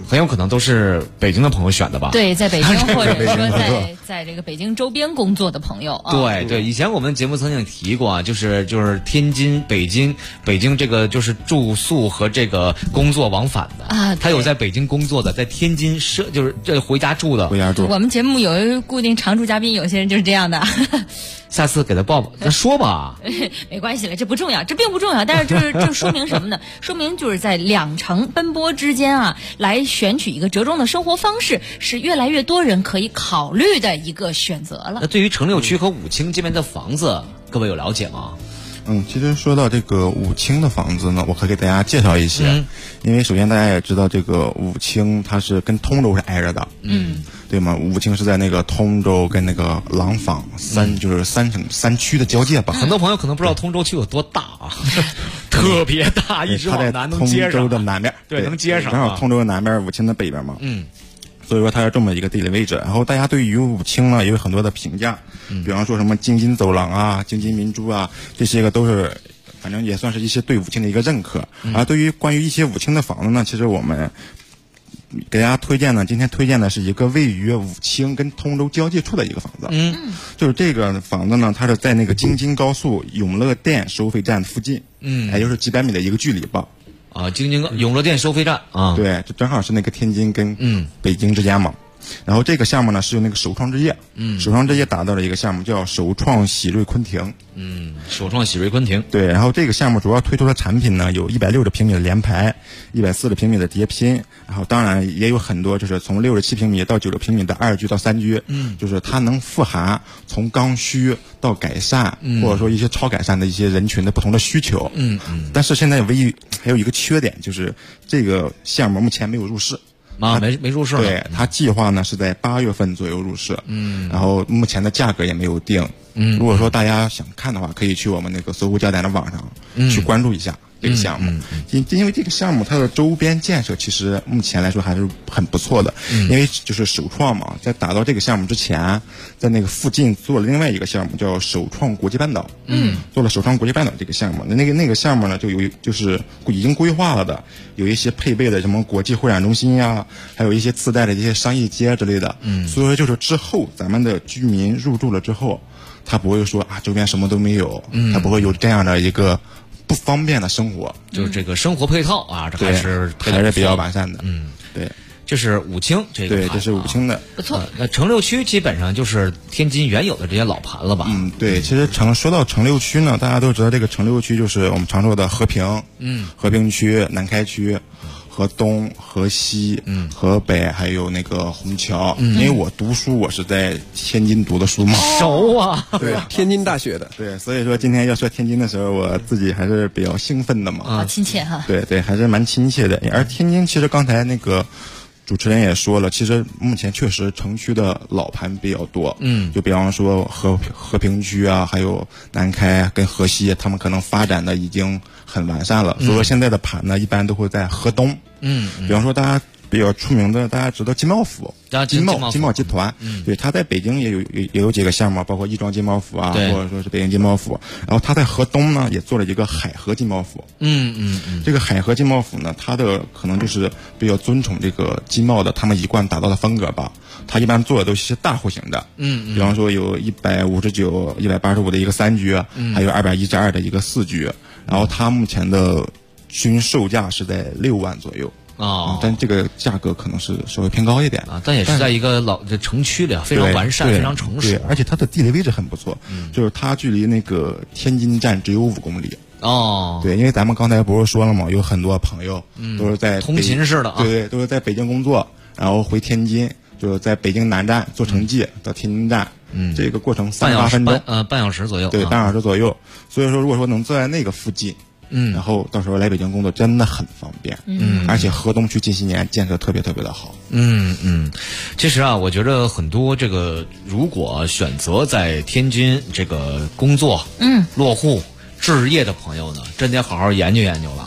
很有可能都是北京的朋友选的吧？ 对，在北京或者说在这个北京周边工作的朋友啊。 对对，以前我们节目曾经提过啊，就是天津、北京这个就是住宿和这个工作往返的啊，他有在北京工作的，在天津就是这回家住的。 我们节目有一固定常驻嘉宾，有些人就是这样的。 下次给他报报，咱说吧。 没关系了，这不重要，这并不重要。但是这说明什么呢？说明就是在两程奔波之间啊，来选取一个折中的生活方式，是越来越多人可以考虑的一个选择了。 那对于城六区和武清这边的房子，各位有了解吗？ 其实说到这个武清的房子呢，我可以给大家介绍一些。因为首先大家也知道，这个武清它是跟通州是挨着的，对吗？武清是在那个通州跟那个廊坊就是三省三区的交界吧。 很多朋友可能不知道通州区有多大啊，特别大，一直往南能接上。 通州的南边， 对，能接上。 正好通州的南边，武清的北边嘛。所以说它是这么一个地理位置。然后大家对于武清呢也有很多的评价，比方说什么京津走廊啊、京津明珠啊，这些个都是，反正也算是一些对武清的一个认可。而对于关于一些武清的房子呢，其实我们给大家推荐呢，今天推荐的是一个位于武清跟通州交界处的一个房子。就是这个房子呢，它是在那个京津高速永乐店收费站附近，也就是几百米的一个距离吧。 京津永乐店收费站啊， 对，这正好是那个天津跟北京之间嘛。然后这个项目呢是由那个首创置业，首创置业打造的一个项目叫首创喜瑞昆庭。首创喜瑞昆庭。对，然后这个项目主要推出的产品呢有160平米的联排，140平米的叠拼，然后当然也有很多就是从67平米到90平米的2居到3居，就是它能富含从刚需到改善，或者说一些超改善的一些人群的不同的需求。但是现在唯一还有一个缺点，就是这个项目目前没有入市。 没入市。 对，他计划呢是在8月份左右入市。然后目前的价格也没有定。如果说大家想看的话，可以去我们那个搜狐焦点的网上去关注一下这个项目。因为这个项目它的周边建设其实目前来说还是很不错的。因为就是首创嘛，在打造这个项目之前，在那个附近做了另外一个项目叫首创国际半岛。做了首创国际半岛这个项目，那个项目呢就是已经规划了的，有一些配备的什么国际会展中心呀，还有一些自带的这些商业街之类的。所以说就是之后咱们的居民入住了之后，他不会说周边什么都没有，他不会有这样的一个不方便的生活。 就是这个生活配套啊，这还是比较完善的。对。 这是武清这个盘， 对，这是武清的， 不错。 那城六区基本上就是天津原有的这些老盘了吧？ 对。其实说到城六区呢，大家都知道这个城六区就是我们常说的和平，和平区、南开区、河东、河西、河北，还有那个虹桥。因为我读书，我是在天津读的书嘛， 熟啊。 对， 天津大学的。 对，所以说今天要说天津的时候，我自己还是比较兴奋的嘛。 好亲切哈。 对，还是蛮亲切的。而天津其实刚才那个主持人也说了，其实目前确实城区的老盘比较多。就比方说和平区啊，还有南开跟河西，他们可能发展的已经很完善了。所以说现在的盘呢，一般都会在河东。比方说大家比较出名的，大家知道金茂府，金茂集团。对，他在北京也有几个项目，包括亦庄金茂府啊，或者说是北京金茂府。然后他在河东呢也做了一个海河金茂府。这个海河金茂府呢，它的可能就是比较尊崇这个金茂的他们一贯打造的风格吧。他一般做的都是大户型的。比方说有159、185的一个3居，还有212的一个4居。然后它目前的均售价是在6万左右。但这个价格可能是稍微偏高一点啊，但也是在一个老的城区里啊，非常完善，非常成熟。 对，而且它的地理位置很不错，就是它距离那个天津站只有5公里。对，因为咱们刚才不是说了吗？有很多朋友都是在通勤式的啊， 对，都是在北京工作，然后回天津，就是在北京南站坐城际到天津站，这个过程38分钟， 半小时左右。 对，半小时左右。所以说，如果说能坐在那个附近。然后到时候来北京工作真的很方便。而且河东区近些年建设特别特别的好。 其实啊，我觉得很多这个如果选择在天津这个工作、落户、置业的朋友呢，真得好好研究研究了。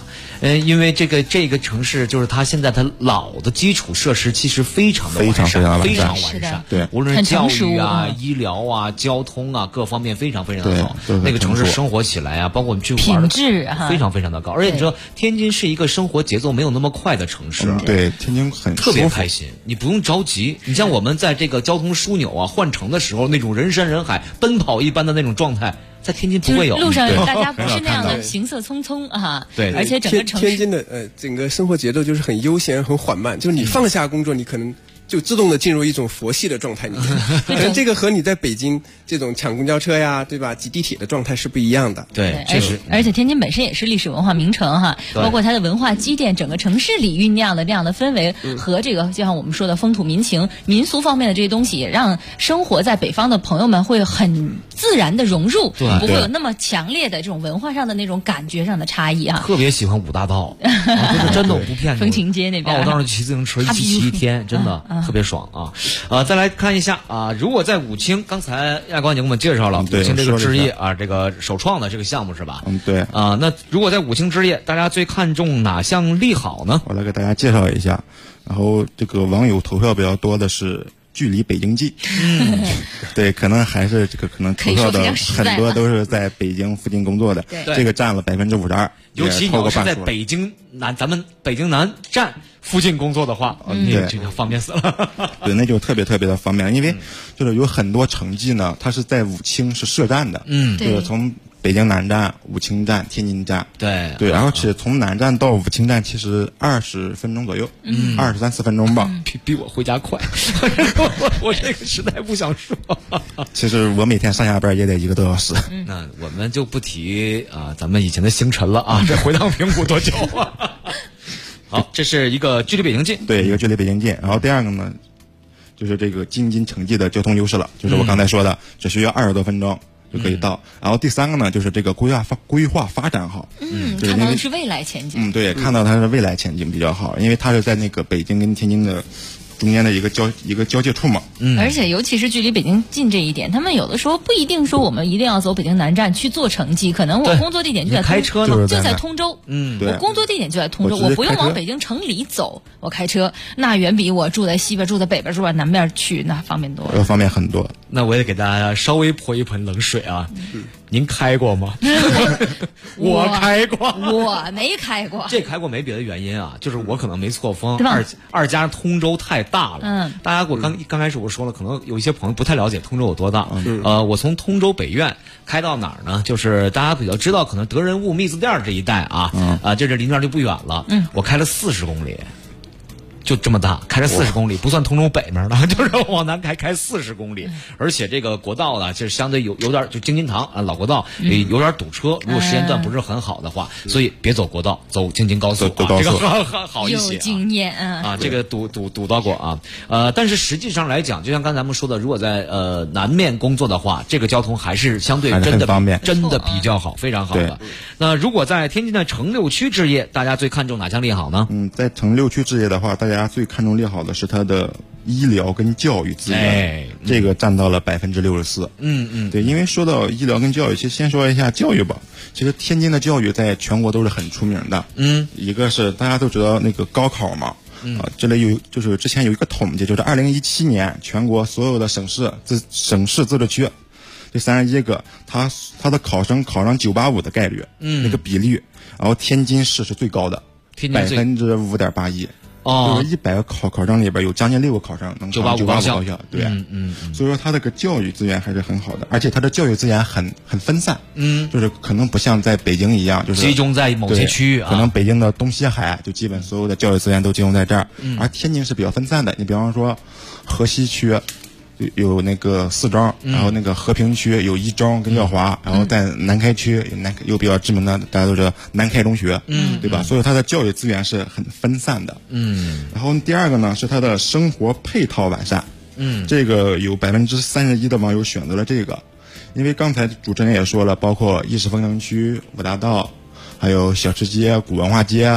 因为这个城市就是它现在它老的基础设施其实非常的完善，非常完善。 对， 无论是教育啊、医疗啊、交通啊各方面非常非常的好。那个城市生活起来啊，包括我们去玩， 品质非常非常的高。而且你知道，天津是一个生活节奏没有那么快的城市。 对，天津很特别开心，你不用着急。你像我们在这个交通枢纽啊换乘的时候，那种人山人海、奔跑一般的那种状态。在天津不会有， 路上大家不是那样的行色匆匆啊， 对， 而且整个城市天津的整个生活节奏就是很悠闲、很缓慢，就是你放下工作，你可能就自动的进入一种佛系的状态里面。可能这个和你在北京这种抢公交车呀，对吧，挤地铁的状态是不一样的。 对，确实。 而且天津本身也是历史文化名城哈，包括它的文化积淀，整个城市里酝酿的这样的氛围和这个就像我们说的风土民情、民俗方面的这些东西，也让生活在北方的朋友们会很自然的融入，不会有那么强烈的这种文化上的那种感觉上的差异啊。 特别喜欢五大道，真的我不骗你。 风情街那边， 我当时骑自行车骑一天，真的特别爽啊！再来看一下啊，如果在武清，刚才亚光已经给我们介绍了武清这个置业啊，这个首创的这个项目是吧？ 对啊。那如果在武清置业，大家最看重哪项利好呢？ 我来给大家介绍一下。然后这个网友投票比较多的是距离北京近，对，可能还是这个可能投票的很多都是在北京附近工作的，这个占了52%。 尤其你要是在北京南，咱们北京南站附近工作的话，你这个方便死了。 对，那就特别特别的方便，因为就是有很多城际呢，它是在武清是设站的，就是从北京南站、武清站、天津站，对，然后是从南站到武清站其实20分钟左右，23、24分钟吧， 比我回家快。我这个实在不想说。 其实我每天上下班也得1个多小时。 那我们就不提咱们以前的行程了啊，这回趟平谷多久啊？好，这是一个距离北京近， 对，一个距离北京近。然后第二个呢，就是这个京津城际的交通优势了，就是我刚才说的，只需要20多分钟就可以到。然后第三个呢，就是这个规划发展好， 看到的是未来前景。 对，看到它是未来前景比较好，因为它是在那个北京跟天津的中间的一个交界处嘛。 而且尤其是距离北京近这一点，他们有的时候不一定说我们一定要走北京南站去做城际，可能我工作地点就在开车呢， 就在通州。我工作地点就在通州，我不用往北京城里走，我开车那远比我住在西边、住在北边、住在南边去那方便多了， 要方便很多。 那我也给大家稍微泼一盆冷水啊。您开过吗？我开过， 我没开过。 这开过没别的原因啊，就是我可能没错峰，二加通州太大了。大家我刚开始我说了，可能有一些朋友不太了解通州有多大。我从通州北苑开到哪儿呢？就是大家比较知道，可能德仁坞密字店这一带这离那儿就不远了。我开了40公里。就这么大，开了40公里，不算通州北面的，就是往南开40公里，而且这个国道呢，就是相对有点就京津塘老国道有点堵车，如果时间段不是很好的话，所以别走国道，走京津高速，这个好一些。 有经验这个堵到过但是实际上来讲，就像刚才咱们说的，如果在南面工作的话，这个交通还是相对真的方便， 真的比较好，非常好的。那如果在天津的城6区置业，大家最看重哪项利好呢？ 在城6区置业的话，大家最看重利好的是它的医疗跟教育资源，这个占到了64%。对，因为说到医疗跟教育，其实先说一下教育吧。其实天津的教育在全国都是很出名的。一个是大家都知道那个高考嘛。这里就是之前有一个统计，就是2017年全国所有的省市自治区，这31个，它的考生考上985的概率，那个比例，然后天津市是最高的，5.81%。就是100个考生里边有将近6个考生能上985高校，对，所以说它这个教育资源还是很好的，而且它的教育资源很分散，就是可能不像在北京一样，就是集中在某些区域可能北京的东西海就基本所有的教育资源都集中在这儿，而天津是比较分散的。你比方说河西区有那个4中，然后那个和平区有1中跟耀华，然后在南开区有比较知名的，大家都知道南开中学，对吧？所以它的教育资源是很分散的。然后第二个呢是它的生活配套完善，这个有31%的网友选择了这个，因为刚才主持人也说了，包括意式风情区、五大道，还有小吃街、古文化街，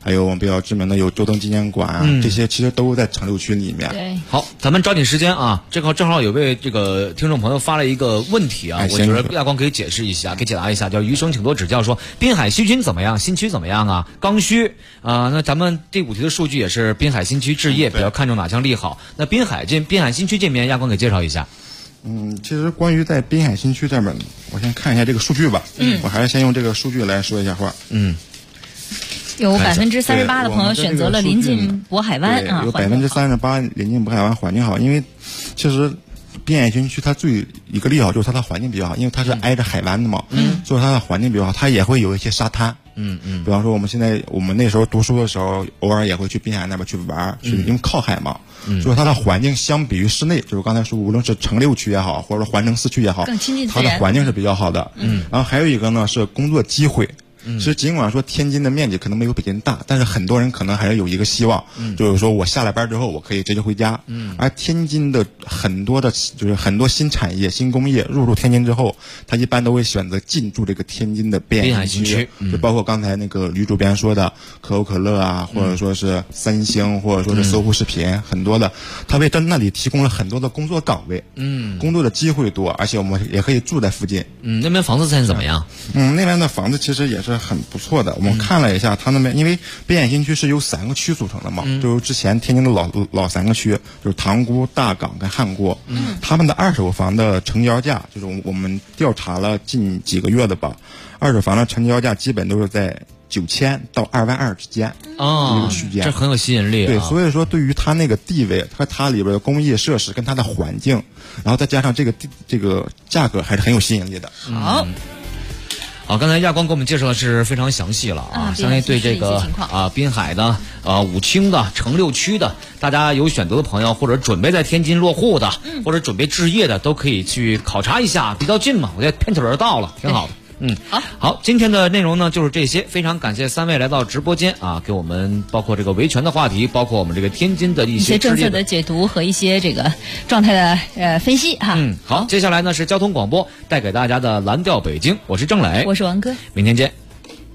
还有我们比较知名的有周登纪念馆啊，这些其实都在城6区里面。 对， 好，咱们抓紧时间啊，正好有位这个听众朋友发了一个问题啊，我觉得亚光可以解释一下，给解答一下，叫余生请多指教，说滨海新区怎么样，新区怎么样啊？刚需啊，那咱们第5题的数据也是滨海新区置业比较看重哪项利好？那滨海新区这边，亚光给介绍一下。 其实关于在滨海新区这边，我先看一下这个数据吧。我还是先用这个数据来说一下话。 有38%的朋友选择了临近渤海湾啊， 有38%临近渤海湾，环境好。因为其实滨海新区它最一个利好就是它的环境比较好，因为它是挨着海湾的嘛，所以它的环境比较好，它也会有一些沙滩。比方说我们那时候读书的时候，偶尔也会去滨海那边去玩，因为靠海嘛，所以它的环境相比于市内，就是刚才说无论是城6区也好，或者说环城4区也好， 更亲近自然， 它的环境是比较好的。然后还有一个呢是工作机会。其实尽管说天津的面积可能没有北京大，但是很多人可能还是有一个希望，就是说我下了班之后我可以直接回家。而天津的很多新产业、新工业入驻天津之后，他一般都会选择进驻这个天津的滨海新区，就包括刚才那个吕主编说的可口可乐啊，或者说是三星，或者说是搜狐食品，很多的，他为那里提供了很多的工作岗位，工作的机会多，而且我们也可以住在附近。 那边房子现在怎么样？ 那边的房子其实也是很不错的。我们看了一下，他那边因为滨海新区是由3个区组成的嘛，就是之前天津的老3个区，就是塘沽、大港跟汉沽。他们的2手房的成交价，就是我们调查了近几个月的吧，2手房的成交价基本都是在9000到22000之间这个区间， 这很有吸引力。 对，所以说对于它那个地位和它里边的工业设施跟它的环境，然后再加上这个价格，还是很有吸引力的。 好，刚才亚光给我们介绍的是非常详细了啊，相信对这个滨海的武清的城6区的，大家有选择的朋友，或者准备在天津落户的，或者准备置业的，都可以去考察一下，比较近嘛，我觉得片腿儿到了，挺好的。好，今天的内容呢就是这些，非常感谢3位来到直播间啊，给我们包括这个维权的话题，包括我们这个天津的一些政策的解读和一些这个状态的分析哈。 好，接下来呢是交通广播带给大家的蓝调北京，我是郑磊， 我是王哥， 明天见。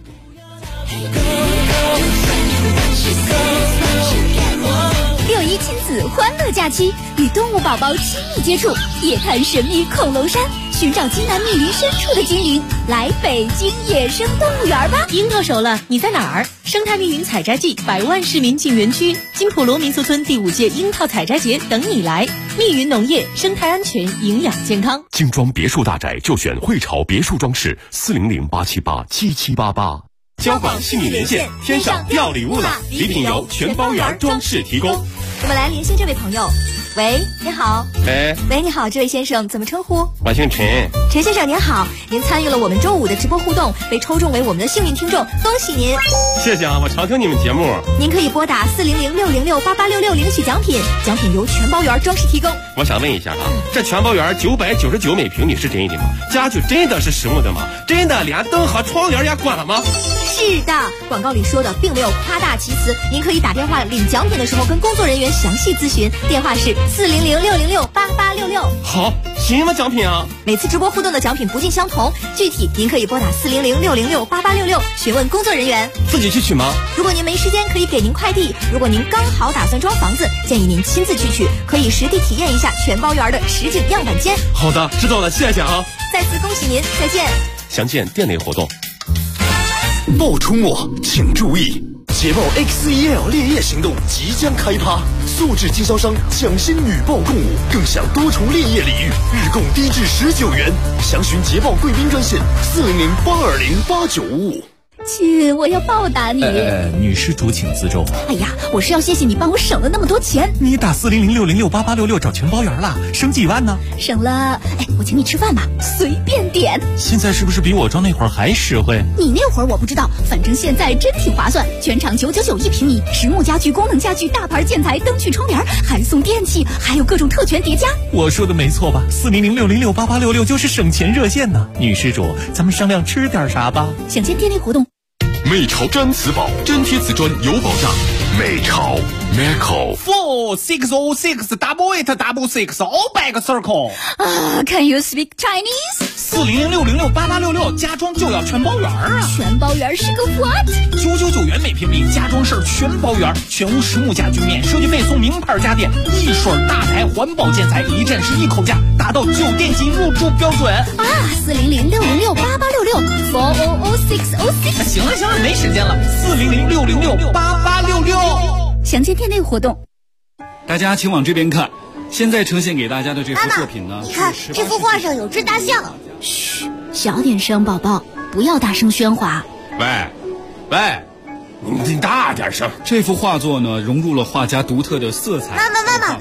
6·1亲子欢乐假期，与动物宝宝亲密接触，夜探神秘恐龙山，寻找津南密林深处的精灵，来北京野生动物园吧！ 樱到手了，你在哪儿？生态密云采摘季，100万市民进园区，金普罗民俗村第5届樱桃采摘节等你来。密云农业，生态安全，营养健康。 精装别墅大宅就选汇潮别墅装饰，400-878-7788。交广新米连线，天上掉礼物了！礼品由全包园装饰提供。 我们来连线这位朋友。喂，你好。喂，你好，这位先生怎么称呼？ 我姓陈。 陈先生您好，您参与了我们周5的直播互动，被抽中为我们的幸运听众，恭喜您！ 谢谢啊，我常听你们节目。 您可以拨打400-606-8866领取奖品，奖品由全包园装饰提供。 我想问一下啊，这全包园999每平米是真的吗？家具真的是实木的吗？真的连灯和窗帘也关了吗？ 是的，广告里说的并没有夸大其词，您可以打电话领奖品的时候跟工作人员详细咨询，电话是400-606-8866。 好，什么奖品啊？ 每次直播互动的奖品不尽相同，具体您可以拨打400-606-8866询问工作人员。 自己去取吗？ 如果您没时间，可以给您快递。如果您刚好打算装房子，建议您亲自去取，可以实地体验一下全包园的实景样板间。 好的，知道了，谢谢啊。 再次恭喜您，再见。 详见店内活动。 报出没请注意，捷豹 XEL 烈焰行动即将开趴，素质经销商抢先女报共舞，更享多重烈焰礼遇，日供低至19元。详询捷豹贵宾专线400-820-8955。 亲，我要报答你。 女施主请自重。 哎呀，我是要谢谢你帮我省了那么多钱。 你打400-606-8866找全包园了，省几万呢？ 省了，我请你吃饭吧，随便点。 现在是不是比我装那会儿还实惠？ 你那会儿我不知道，反正现在真挺划算，全场999一平米，实木家具、功能家具、大牌建材、灯具、窗帘，还送电器，还有各种特权叠加。 我说的没错吧？400-606-8866就是省钱热线呢。女施主，咱们商量吃点啥吧？ 详见店内活动。 美潮粘瓷宝，粘贴瓷砖有保障。美潮 Meco 4-6-6-8-8-6-6 all back circle。 Can you speak Chinese? 4006068866，家装就要全包圆啊！ 全包圆是个 what？999 元每平米，家装事儿全包圆，全屋实木家居，免设计费送名牌家电，一水大牌环保建材，一站式一口价，达到酒店级入住标准啊！400668866，4000606。 行了，没时间了，40006068866。 详见店内活动。 大家请往这边看，现在呈现给大家的这幅作品呢， 你看这幅画上有只大象。 嘘，小点声，宝宝，不要大声喧哗。 喂，你大点声。 这幅画作呢，融入了画家独特的色彩。 妈妈，